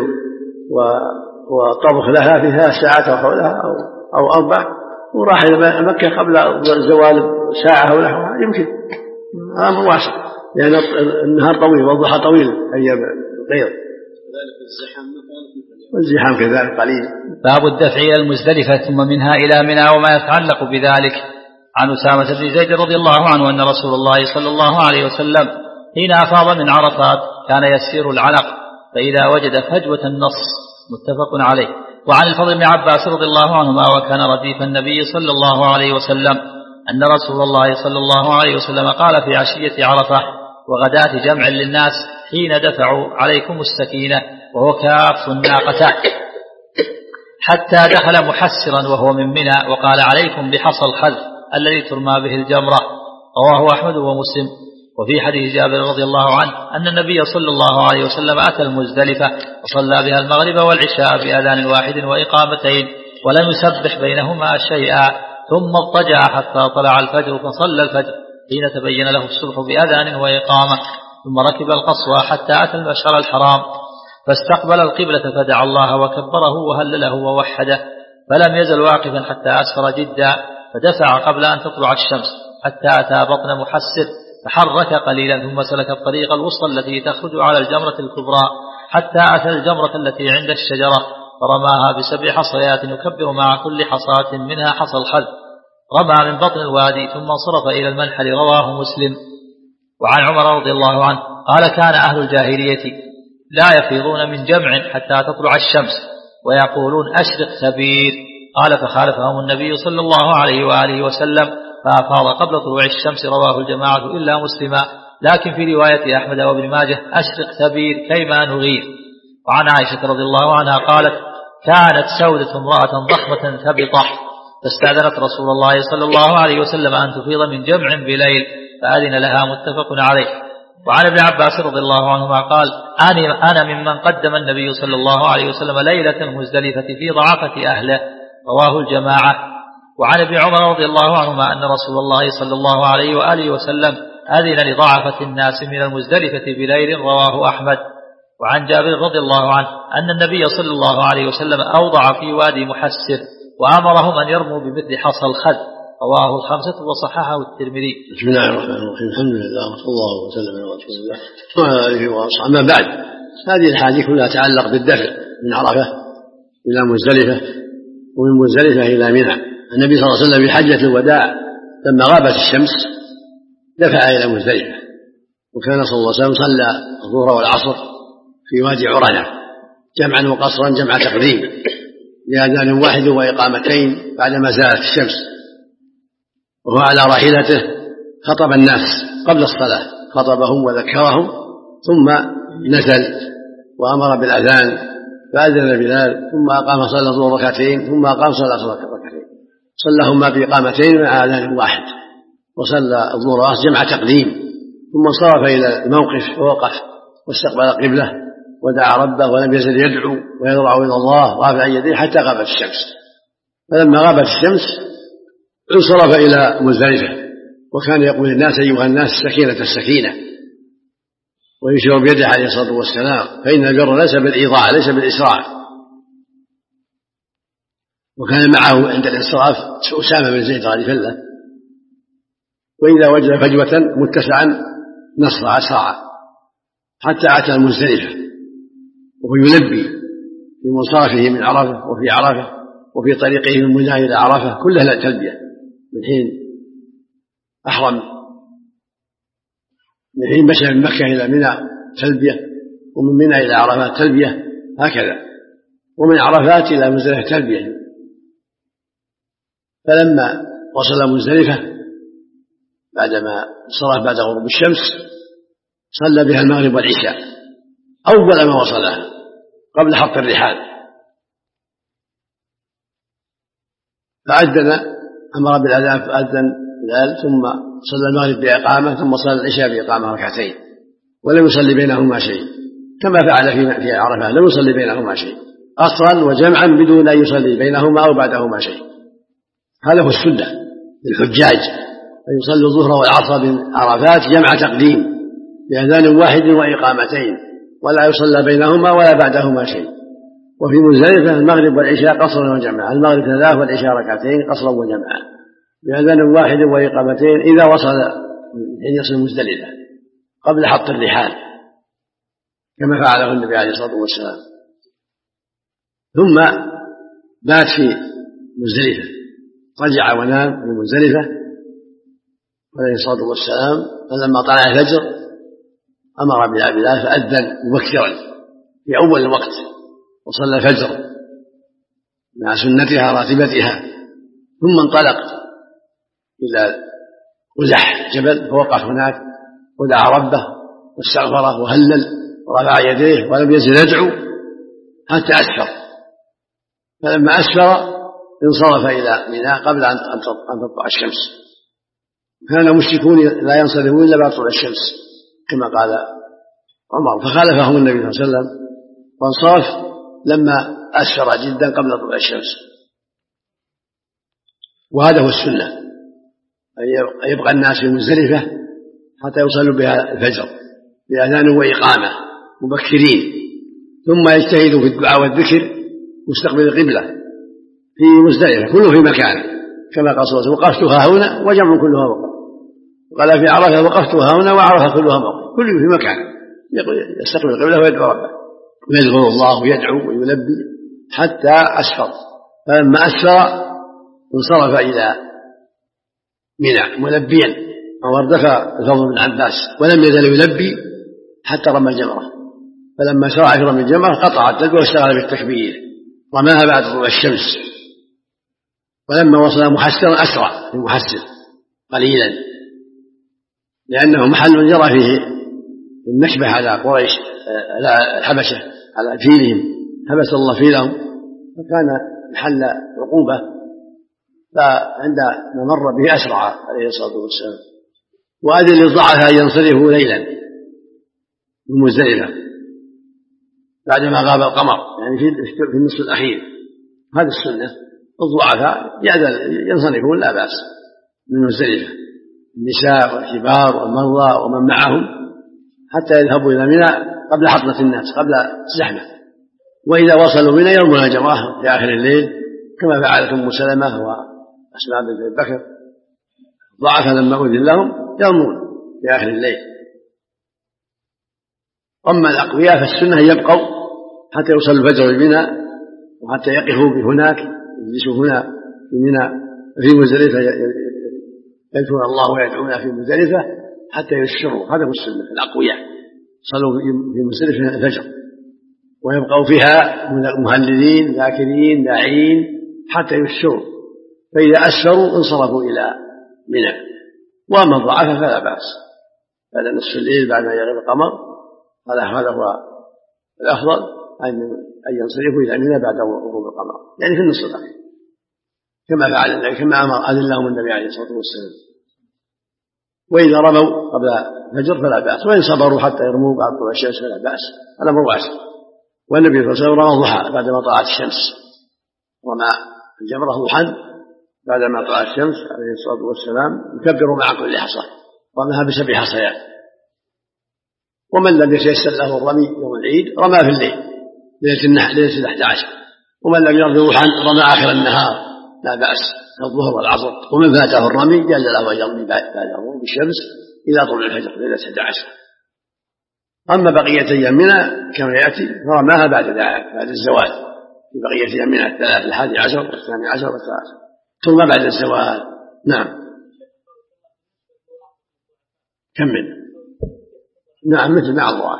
وطبخ لها في ثلاث ساعات أو حولها أو, أو أربع، وراح إلى مكة قبل الزوال ساعة أو نحوها، يمكن أمر واسع لأن يعني النهار طويل والضحى طويل أيام غير والزحام كذلك قليل. باب الدفع إلى المزدلفة ثم منها إلى منى وما يتعلق بذلك. عن أسامة بن زيد رضي الله عنه أن رسول الله صلى الله عليه وسلم حين أفاض من عرفات كان يسير العنق فإذا وجد فجوة النص، متفق عليه. وعن الفضل بن عباس رضي الله عنهما وكان رديف النبي صلى الله عليه وسلم أن رسول الله صلى الله عليه وسلم قال في عشية عرفة وغداة جمع للناس حين دفعوا عليكم السكينة وهو كاف الناقتان حتى دخل محسرا وهو من منى وقال عليكم بحصى الخذ الذي ترمى به الجمرة، رواه أحمد ومسلم. وفي حديث جابر رضي الله عنه أن النبي صلى الله عليه وسلم أتى المزدلفة وصلى بها المغرب والعشاء بأذان واحد وإقامتين ولم يسبح بينهما شيئا، ثم اضطجع حتى طلع الفجر فصلى الفجر حين تبين له الصبح بأذان وإقامة، ثم ركب القصوى حتى أتى المشعر الحرام فاستقبل القبلة فدعا الله وكبره وهلله ووحده، فلم يزل واقفا حتى أسفر جدا، فدفع قبل أن تطلع الشمس حتى أتى بطن محسر فحرك قليلا، ثم سلك الطريق الوسطى التي تخرج على الجمرة الكبرى حتى أتى الجمرة التي عند الشجرة فرماها بسبع حصيات يكبر مع كل حصاة منها حصى الخذ، رمى من بطن الوادي ثم انصرف إلى المنحر، رواه مسلم. وعن عمر رضي الله عنه قال كان أهل الجاهلية لا يفيضون من جمع حتى تطلع الشمس ويقولون أشرق ثبير، قال فخالفهم النبي صلى الله عليه وآله وسلم فأفاض قبل طلوع الشمس، رواه الجماعة إلا مسلما، لكن في رواية أحمد وابن ماجه أشرق ثبير كيما نغير. وعن عائشة رضي الله عنها قالت كانت سودة امرأة ضخمة ثبطة فاستأذنت رسول الله صلى الله عليه وسلم أن تفيض من جمع بليل فأذن لها، متفق عليه. وعن ابن عباس رضي الله عنهما قال أنا ممن قدم النبي صلى الله عليه وسلم ليلة المزدلفة في ضعفة أهله، رواه الجماعة. وعن ابن عمر رضي الله عنهما أن رسول الله صلى الله عليه وآله وسلم أذن لضعفة الناس من المزدلفة بليل، رواه أحمد. وعن جابر رضي الله عنه أن النبي صلى الله عليه وسلم أوضع في وادي محسر وأمرهم أن يرموا بمثل حصى الخذ، رواه الخمسة وصححه الترمذي. بسم الله الرحمن الرحيم، الحمد لله وصلى الله وسلم على رسول الله وعلى آله وأصحابه. أما بعد، هذه الحديث كلها تتعلق بالدفع من عرفة إلى مزدلفة ومن مزدلفة إلى منى. النبي صلى الله عليه وسلم في حجة الوداع لما غابت الشمس دفع إلى مزدلفة، وكان صلى الله عليه وسلم صلى الظهر والعصر في وادي عرنة جمعا وقصرا جمع تقديم بأذان واحد وإقامتين بعدما زالت الشمس، وهو على راحلته خطب الناس قبل الصلاة، خطبهم وذكرهم ثم نزل وأمر بالأذان فأذن بلال ثم أقام صلى الظهر ركعتين ثم أقام صلى العصر ركعتين، صلىهما بإقامتين مع أذان واحد، وصلى الظهر جمع تقديم، ثم انصرف إلى الموقف ووقف واستقبل القبلة ودعا ربه ولم يزل يدعو ويضرع إلى الله رافعا يديه حتى غابت الشمس. فلما غابت الشمس انصرف إلى مزدلفة، وكان يقول للناس أيها الناس السكينة السكينة، ويشير بيده عليه الصلاة والسلام، فإن البر ليس بالإيضاع ليس بالإسراع. وكان معه عند الانصراف أسامة بن زيد غالف الله، وإذا وجد فجوة متسعا نصر أسرع حتى أتى المزدلفة وهو يلبي في منصرفه من عرفة وفي عرفة وفي طريقه من منى إلى عرفة كلها لا تلبية، من حين أحرم من حين مشى من مكة إلى منى تلبية، ومن منى إلى عرفات تلبية، هكذا، ومن عرفات إلى مزدلفة تلبية. فلما وصل مزدلفة بعدما صرف بعد غروب الشمس صلى بها المغرب والعشاء أول ما وصلها قبل حط الرحال، فأذن أمر بالأذان فأذن بلال ثم صلى المغرب بإقامة ثم صلى العشاء بإقامة ركعتين ولم يصلي بينهما شيء، كما فعل في عرفة لم يصلي بينهما شيء أصلا وجمعا بدون أن يصلي بينهما أو بعدهما شيء. هذا هو السنة للحجاج أن يصلوا الظهر والعصر بعرفات جمع تقديم بأذان واحد وإقامتين ولا يصلى بينهما ولا بعدهما شيء. وفي مزدلفة المغرب والعشاء قصرا وجمعا، المغرب ثلاث والعشاء ركعتين قصرا وجمعا بأذان واحد وإقامتين إذا وصل حين يصل مزدلفة قبل حط الرحال كما فعله النبي عليه الصلاة والسلام. ثم بات في مزدلفة، رجع ونام في مزدلفة عليه الصلاة والسلام، فلما طلع الفجر أمر بلال فأذن مبكرا في أول الوقت وصلى الفجر مع سنتها راتبتها، ثم انطلق إلى قزح جبل فوقف هناك ودعا ربه واستغفره وهلل ورفع يديه ولم يزل يدعو حتى أسفر، فلما أسفر انصرف إلى منى قبل أن تطلع الشمس. كان المشركون لا ينصرفون إلا بعد طلوع الشمس كما قال عمر، فخالفهم النبي صلى الله عليه وسلم وانصرف لما أسفر جدا قبل طلوع الشمس. وهذا هو السنة أن يبقى الناس في مزدلفة حتى يصلوا بها الفجر بأذان وإقامة مبكرين، ثم يجتهدوا في الدعاء والذكر مستقبل القبلة في مزدلفة كله في مكان كما قال صلى الله عليه وسلم وقفتها هنا وجمع كلها موقف، وقال في عرفة وقفتها هنا وعرفة كلها موقف، كله في مكان يستقبل القبلة ويدعو ربه ويذكر الله ويدعو ويلبي حتى أسفر، فلما أسفر انصرف إلى منى ملبيا واردف الفضل بن عباس ولم يزل يلبي حتى رمى الجمرة، فلما شرع في رمي الجمرة قطع التلبية واشتغل بالتكبير رماها بعد طلوع الشمس، ولما وصل محسرا أسرع في محسر قليلا لأنه محل جرى فيه النكبة على قريش على الحبشة على فيلهم حبس الله فيلهم فكان محل عقوبة، فعندما مر به أسرع عليه الصلاة والسلام وأذن للضعفاء أن ينصرفوا ليلا من مزدلفة بعدما غاب القمر يعني في النصف الأخير. هذه السنة الضعفاء ينصرفون لا بأس من مزدلفة النساء والكبار والمرضى ومن معهم حتى يذهبوا إلى منى قبل حطمة الناس قبل الزحمة، وإذا وصلوا منى يرمون الجمرة في آخر الليل كما فعلت أم سلمة وأسماء بنت بكر ضعف لما أذن لهم يرمون في آخر الليل. أما الأقوياء فالسنة يبقوا حتى يوصل الفجر بمنى وحتى يقفوا هناك يجلسوا هنا في منى في مزدلفة يذكرون الله ويدعون في مزدلفة حتى يسروا، هذا هو السنة. الأقوياء صلوا في مزدلفة الفجر ويبقوا فيها مهللين ذاكرين داعين حتى يسروا، فإذا أسفروا انصرفوا إلى منى. وأما الضعف فلا بأس بعد نصف الليل بعد ما يغيب القمر هذا هو الأفضل أن ينصرفوا إلى منى بعد غروب القمر يعني في النصف الأخير كما فعل كما أمر أذن لهم النبي عليه الصلاة والسلام. وإذا رموا قبل الفجر فلا بأس، وإن صبروا حتى يرموا بعد طلوع الشمس فلا بأس، هذا أمر واسع. والنبي صلى الله عليه وسلم رمى الضحى بعدما طلعت الشمس، رمى الجمرة ضحى بعدما طلعت الشمس عليه الصلاة والسلام يكبر مع كل حصى، رماها بسبع حصيات. ومن لم يتيسر له الرمي يوم العيد رمى في الليل ليلة النحر ليلة الأحد عشر، ومن لم يرمي ضحى رمى آخر النهار لا بأس الظهر والعصر، ومن فاته الرمي جاز له أن يرمي بعد غروب الشمس إلى طلوع الفجر ليلة الأحد عشر. أما بقية أيامنا كما يأتي فرماها بعد ذلك بعد الزوال في بقية أيامنا الثلاث الحادي عشر والثاني عشر والثالث ثم بعد الزوال. نعم كمل. نعم مثل مع الله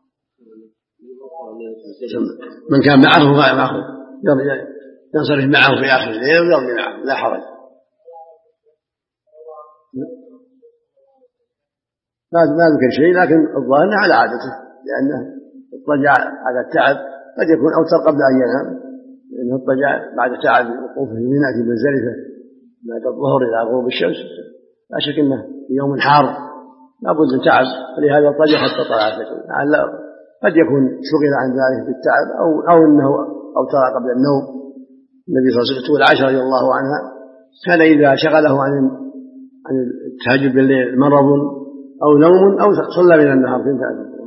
من كان معه معه ينصرف معه في آخر الليل ويرمي معه لا حرج. ما ذكر شيء لكن الظاهر على عادته لأنه اضطجع على التعب قد يكون أوتر قبل أن ينام، لأنه اضطجع بعد تعب وقوفه في منى في مزدلفة بعد الظهر إلى غروب الشمس، لا شك أنه في يوم حار لا بد من تعب، فلهذا اضطجع حتى طلع الفجر. قد يكون شغل عن ذلك بالتعب أو أو أنه أوتر قبل النوم. النبي صلى الله عليه وسلم عائشة رضي الله عنها كان إذا شغله عن عن التهجد بالليل مرض أو نوم أو صلى من النهار في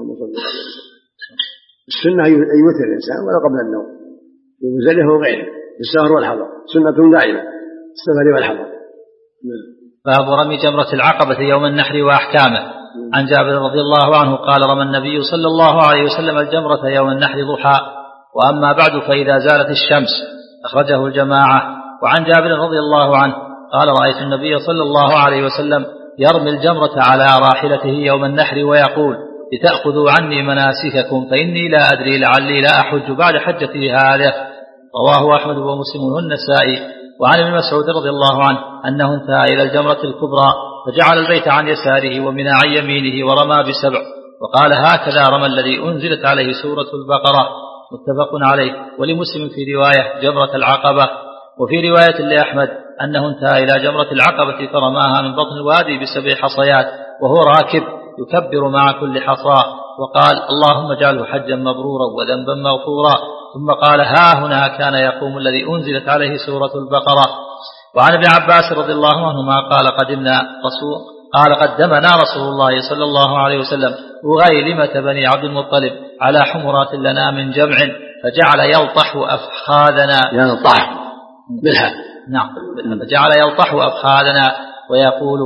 السنة أن يوتر الإنسان ولا قبل النوم في مزدلفة وغيره في السهر والحضر، سنة دائمة السفر والحضر. باب رمي جمرة العقبة يوم النحر وأحكامه. عن جابر رضي الله عنه قال رمى النبي صلى الله عليه وسلم الجمرة يوم النحر ضحى، وأما بعد فإذا زالت الشمس. أخرجه الجماعة. وعن جابر رضي الله عنه قال رأيت النبي صلى الله عليه وسلم يرمي الجمرة على راحلته يوم النحر ويقول لتأخذوا عني مناسككم فإني لا أدري لعلي لا أحج بعد حجتي هذه. رواه أحمد ومسلم والنسائي. وعن ابن مسعود رضي الله عنه أنه انتهى إلى الجمرة الكبرى فجعل البيت عن يساره ومنى عن يمينه ورمى بسبع، وقال هكذا رمى الذي أنزلت عليه سورة البقرة. متفق عليه. ولمسلم في رواية جمرة العقبة. وفي رواية لأحمد أنه انتهى إلى جمرة العقبة فرماها من بطن الوادي بسبع حصيات وهو راكب يكبر مع كل حصاة، وقال اللهم اجعله حجا مبرورا وذنبا مغفورا. ثم قال ها هنا كان يقوم الذي أنزلت عليه سورة البقرة. وعن ابن عباس رضي الله عنهما قال قدمنا رسول قال قدمنا رسول الله صلى الله عليه وسلم أغيلمة بني عبد المطلب على حمرات لنا من جمع فجعل يلطح أفخاذنا يلطح بالها نعم فجعل يلطح أفخاذنا ويقول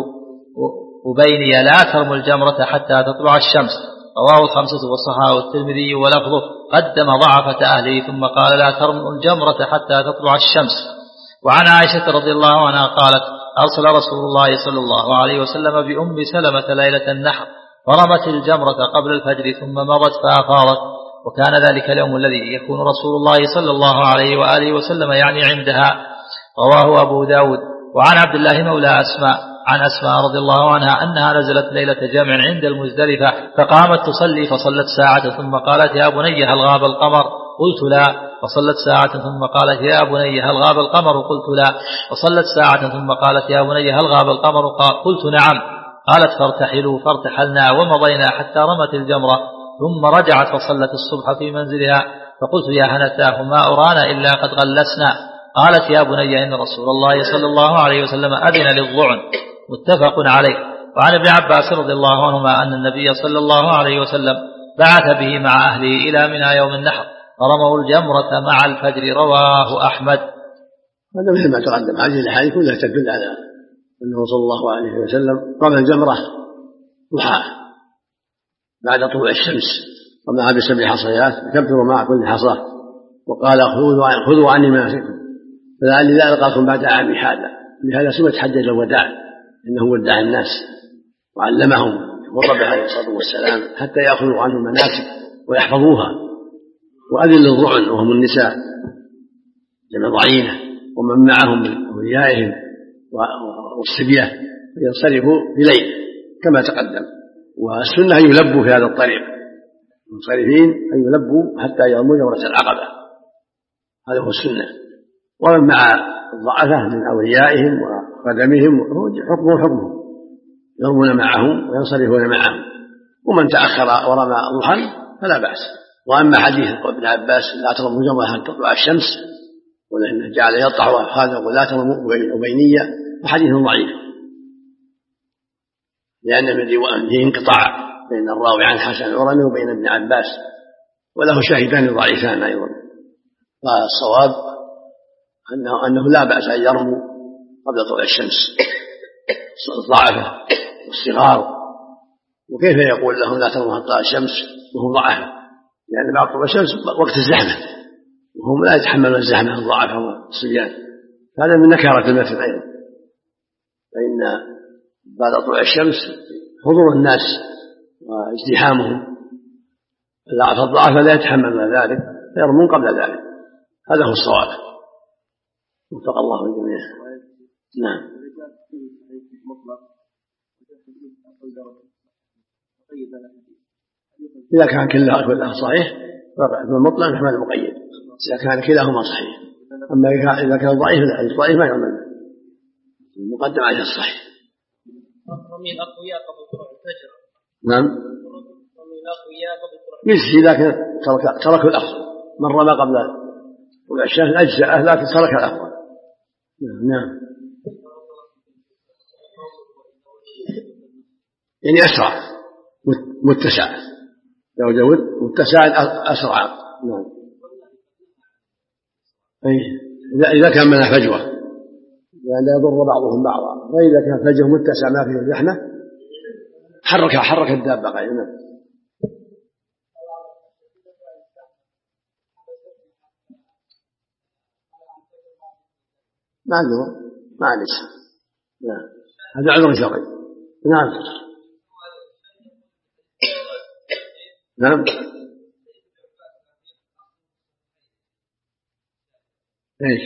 أبيني لا ترموا الجمرة حتى تطلع الشمس. رواه الخمسة وصححه الترمذي ولفظه قدم ضعفة أهله ثم قال لا ترموا الجمرة حتى تطلع الشمس. وعن عائشة رضي الله عنها قالت أرسل رسول الله صلى الله عليه وسلم بأم سلمة ليلة النحر فرمت الجمرة قبل الفجر ثم مضت فأفاضت، وكان ذلك اليوم الذي يكون رسول الله صلى الله عليه وآله وسلم يعني عندها. رواه أبو داود. وعن عبد الله مولى أسماء عن أسماء رضي الله عنها أنها نزلت ليلة جمع عند المزدلفة فقامت تصلي فصلت ساعة ثم قالت يا بني هل غاب القمر؟ قلت لا. فصلت ساعة ثم قالت يا بني هل غاب القمر؟ قلت لا. فصلت ساعة ثم قالت يا بني هل غاب القمر؟ قلت نعم. قالت فارتحلوا فارتحلنا ومضينا حتى رمت الجمرة ثم رجعت فصلت الصبح في منزلها فقلت يا هنتاه ما أرانا إلا قد غلسنا. قالت يا بني إن رسول الله صلى الله عليه وسلم أذن للضعن. متفق عليه. وعن ابن عباس رضي الله عنهما أن النبي صلى الله عليه وسلم بعث به مع أهله إلى منى يوم النحر فرموا الجمرة مع الفجر. رواه أحمد. هذا مثل ما تقدم. هذه الأحاديث كلها تدل على أنه صلى الله عليه وسلم رمى الجمرة ضحى بعد طلوع الشمس، رماها بسبع حصيات يكبر مع كل حصاة، وقال خذوا عني مناسككم فلعلي لا ألقاكم بعد عامي هذا. لهذا سمت حجة الوداع إنه ودع الناس وعلمهم وربه عليه الصلاة والسلام حتى يأخذوا عنه المناسك ويحفظوها. وأذن للضعن وهم النساء جمع ضعينة ومن معهم من أوليائهم والصبية ينصرفوا بليل كما تقدم. والسنة أن يلبوا في هذا الطريق المنصرفين أن يلبوا حتى يرموا جمرة العقبة، هذا هو السنة. ومن مع الضعفة من أوليائهم وقدمهم حكمه حكمهم يرمون معهم وينصرفون معهم. ومن تأخر ورمى ضحى فلا بأس. وأما حديث ابن عباس لا ترموا جمرة حتى تطلع الشمس ولأنه جعل يطلع أفخاذه ولا ترموا أبينية فحديث ضعيف، لأن من فيه انقطاع بين الراوي عن حسن العرمي وبين ابن عباس وله شاهدان ضعيفان أيضا. فالصواب أنه, أنه لا بأس أن يرموا قبل طلوع الشمس الضعفة والصغار. وكيف يقول لهم لا ترموا حتى الشمس وهم ضعفة؟ لأن بعد طلوع الشمس وقت الزحمة وهم لا يتحملون الزحمة الضعفة والصبيان، هذا من نكارة المثل أيضا. فإن بعد طلوع الشمس حضور الناس وازدحامهم فالضعفاء لا يتحملون ذلك فيرمون قبل ذلك. هذا هو الصواب. وفق الله الجميع. نعم. إذا كان كلها كلها صحيح فالمطلق يحمل المقيد، إذا كان كلاهما صحيح. أما إذا كان ضعيف الضعيف ما يعمل المقدم على الصحيح. رمي الأقوياء قبل طلوع الفجر. نعم. رمي الأقوياء قبل طلوع الفجر. يجزي لكن ترك ترك الأفضل، من رمى قبل طلوع الشمس أجزأه لكن ترك الأفضل. نعم. يعني أسرع متسع، لو جود متسع أسرع. نعم. أي إذا كان منها فجوة يعني لا يضر بعضهم بعضا، وإذا كان فجوة متسع ما فيه زحمة حرك حرك الدابة قائمة. ما عنده ما عليش. نعم هذا عذر شرعي. نعم نعم. ايش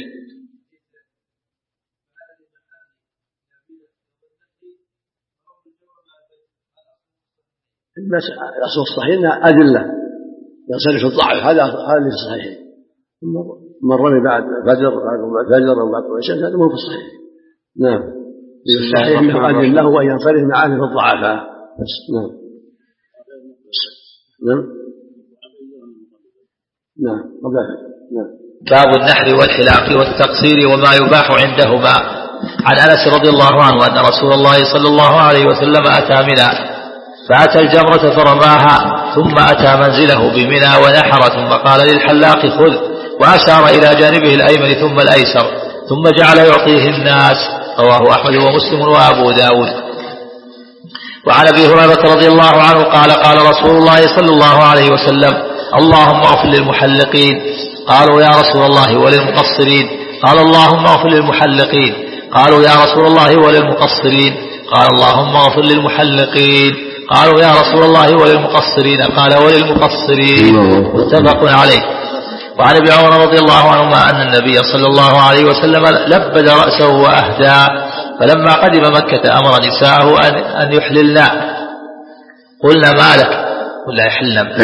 بس الاصل الصحيح انها ادله ينصرف الضعف، هذا هذا الصحيح. من رمي بعد فجر بعد فجر او بعد الشمس هذا مو في الصحيح. نعم الصحيح انه ادله وان ينصرف معاني الضعفاء بس. نعم نعم نعم قبل نعم. باب النحر والحلاق والتقصير وما يباح عندهما. عن أنس رضي الله عنه أن رسول الله صلى الله عليه وسلم أتى منى فأتى الجمرة فرماها، ثم أتى منزله بمنى ونحر، ثم قال للحلاق خذ، وأشار إلى جانبه الأيمن ثم الأيسر، ثم جعل يعطيه الناس. رواه أحمد ومسلم وأبو داود. وعن أبي هريرة رضي الله عنه قال قال رسول الله صلى الله عليه وسلم اللهم اغفر للمحلقين. قالوا يا رسول الله وللمقصرين؟ قال اللهم اغفر للمحلقين. قالوا يا رسول الله وللمقصرين؟ قال اللهم اغفر للمحلقين. قالوا يا رسول الله وللمقصرين؟ قال وللمقصرين. متفق عليه. وعن ابي عمر رضي الله عنهما أن النبي صلى الله عليه وسلم لبد رأسه وأهدى، فلما قدم مكة أمر نساءه أن يحللنا. قلنا ما لك؟ قلنا يحلنا.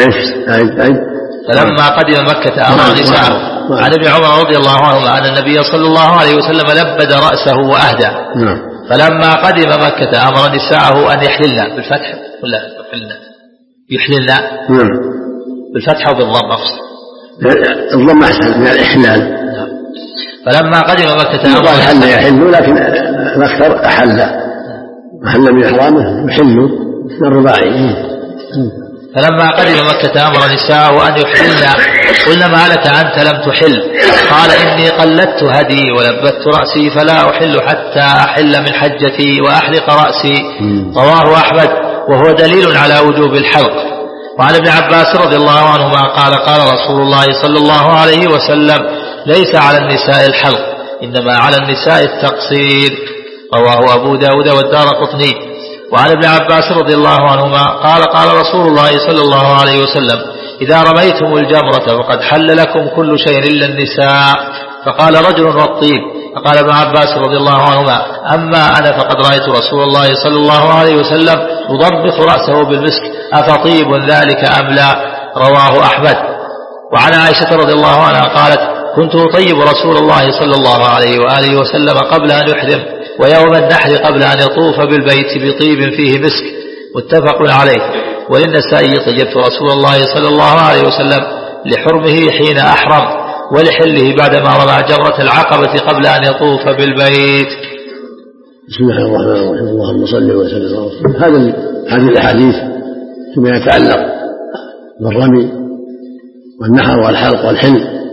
فلما قدم مكة أمر نساءه. عن ابن عمر رضي الله عنهما أن النبي صلى الله عليه وسلم لبد رأسه وأهدى، فلما قدم مكة أمر نساءه أن يحللنا بالفتح ولا يحللنا؟ يحللنا بالفتح وبالضم أفضل. الضم أحسن من الإحلال. فلما قدم مكة أمر أحل يحل، لكن الأكثر أحل أحل من إحرامه يحل من الرباعي. فلما قدم مكة أمر نساءه أن يحلنا. قلنا ما لك أنت لم تحل؟ قال إني قلدت هدي ولبت رأسي فلا أحل حتى أحل من حجتي وأحلق رأسي. رواه أحمد وهو دليل على وجوب الحلق. وعن ابن عباس رضي الله عنهما قال قال رسول الله صلى الله عليه وسلم ليس على النساء الحلق إنما على النساء التقصير. رواه أبو داود والدارقطني. وعن ابن عباس رضي الله عنهما قال قال رسول الله صلى الله عليه وسلم إذا رميتم الجمرة فقد حل لكم كل شيء إلا النساء. فقال رجل والطيب. فقال ابن عباس رضي الله عنهما أما أنا فقد رأيت رسول الله صلى الله عليه وسلم يضبط رأسه بالمسك، أفطيب ذلك أم لا؟ رواه أحمد. وعن عائشة رضي الله عنها قالت كنت أطيب رسول الله صلى الله عليه وآله وسلم قبل أن يحرم، ويوم النحر قبل أن يطوف بالبيت بطيب فيه مسك. متفق عليه. وللنسائي طيبت رسول الله صلى الله عليه وسلم لحرمه حين أحرم، ولحله بعدما رمى جمرة العقبة قبل أن يطوف بالبيت. بسم الله الرحمن الرحيم. اللهم صل وسلم على رسول الله. هذا هذه الأحاديث فيما يتعلق بالرمي والنحر والحلق والحل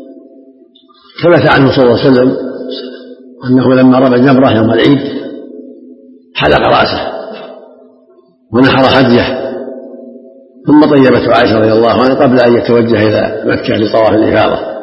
ثبت عنه صلى الله عليه وسلم أنه لما رمى جمرة يوم العيد حلق رأسه ونحر حجه، ثم طيبته عائشة رضي الله عنها قبل أن يتوجه إلى مكة لطواف الإفاضة.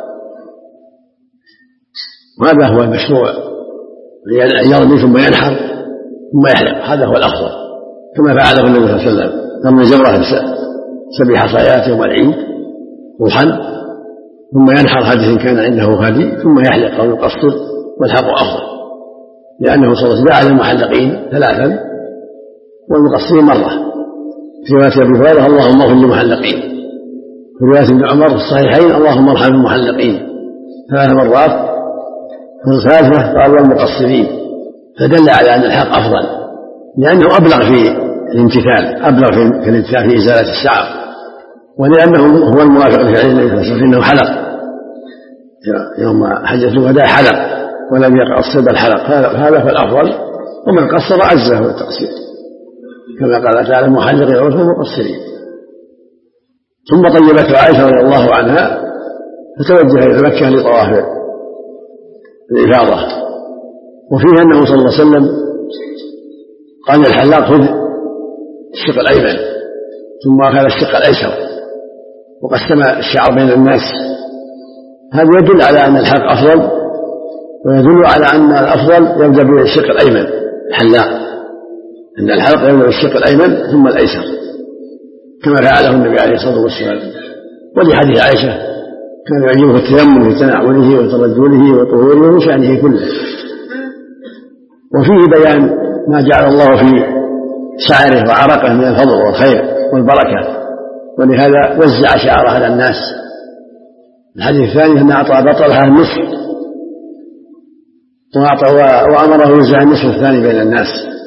وهذا هو المشروع، أن يرمي ثم ينحر ثم يحلق، هذا هو الأفضل كما فعله النبي صلى الله عليه وسلم. رمى جمرة سبع حصيات يوم العيد روحا، ثم ينحر هدي إن كان عنده هدي، ثم يحلق أو يقصر، والحلق أفضل لأنه صلى الله عليه وسلم جعل المحلقين ثلاثا والمقصرين مرة، في رواية أبي هريرة اللهم اغفر للمحلقين، في رواية ابن عمر في الصحيحين اللهم ارحم المحلقين ثلاث مرات، في الثالثة قال والمقصرين، فدل على أن الحق أفضل لأنه أبلغ في الامتثال، أبلغ في الامتثال في إزالة الشعر، ولأنه هو الموافق لفعل النبي صلى الله عليه وسلم إنه حلق يوم حجة الوداع حلق ولم يقصر بل حلق، هذا فالأفضل، ومن قصر عزه التقصير كما قال تعالى محلقين رؤوسهم مقصرين. ثم طيبته عائشة رضي الله عنها فتوجه إلى مكة لطواف الإفاضة، وفيه أنه صلى الله عليه وسلم قال للحلاق خذ الشق الأيمن ثم أخذ الشق الأيسر وقسم الشعر بين الناس. هذا يدل على أن الحلق أفضل، ويدل على أن الأفضل يبدأ بالشق الأيمن الحلاق، أن الحلق يبدأ بالشق الأيمن ثم الأيسر كما فعله النبي عليه الصلاة والسلام. ولحديث عائشة كان يعجبه التيمم في تنعله وترجله وطهوره وشأنه كله. وفيه بيان ما جعل الله في شعره وعرقه من الفضل والخير والبركة، ولهذا وزع شعره على الناس. الحديث الثاني أن أعطى بطلها النصف وأمره يوزع النصف الثاني بين الناس.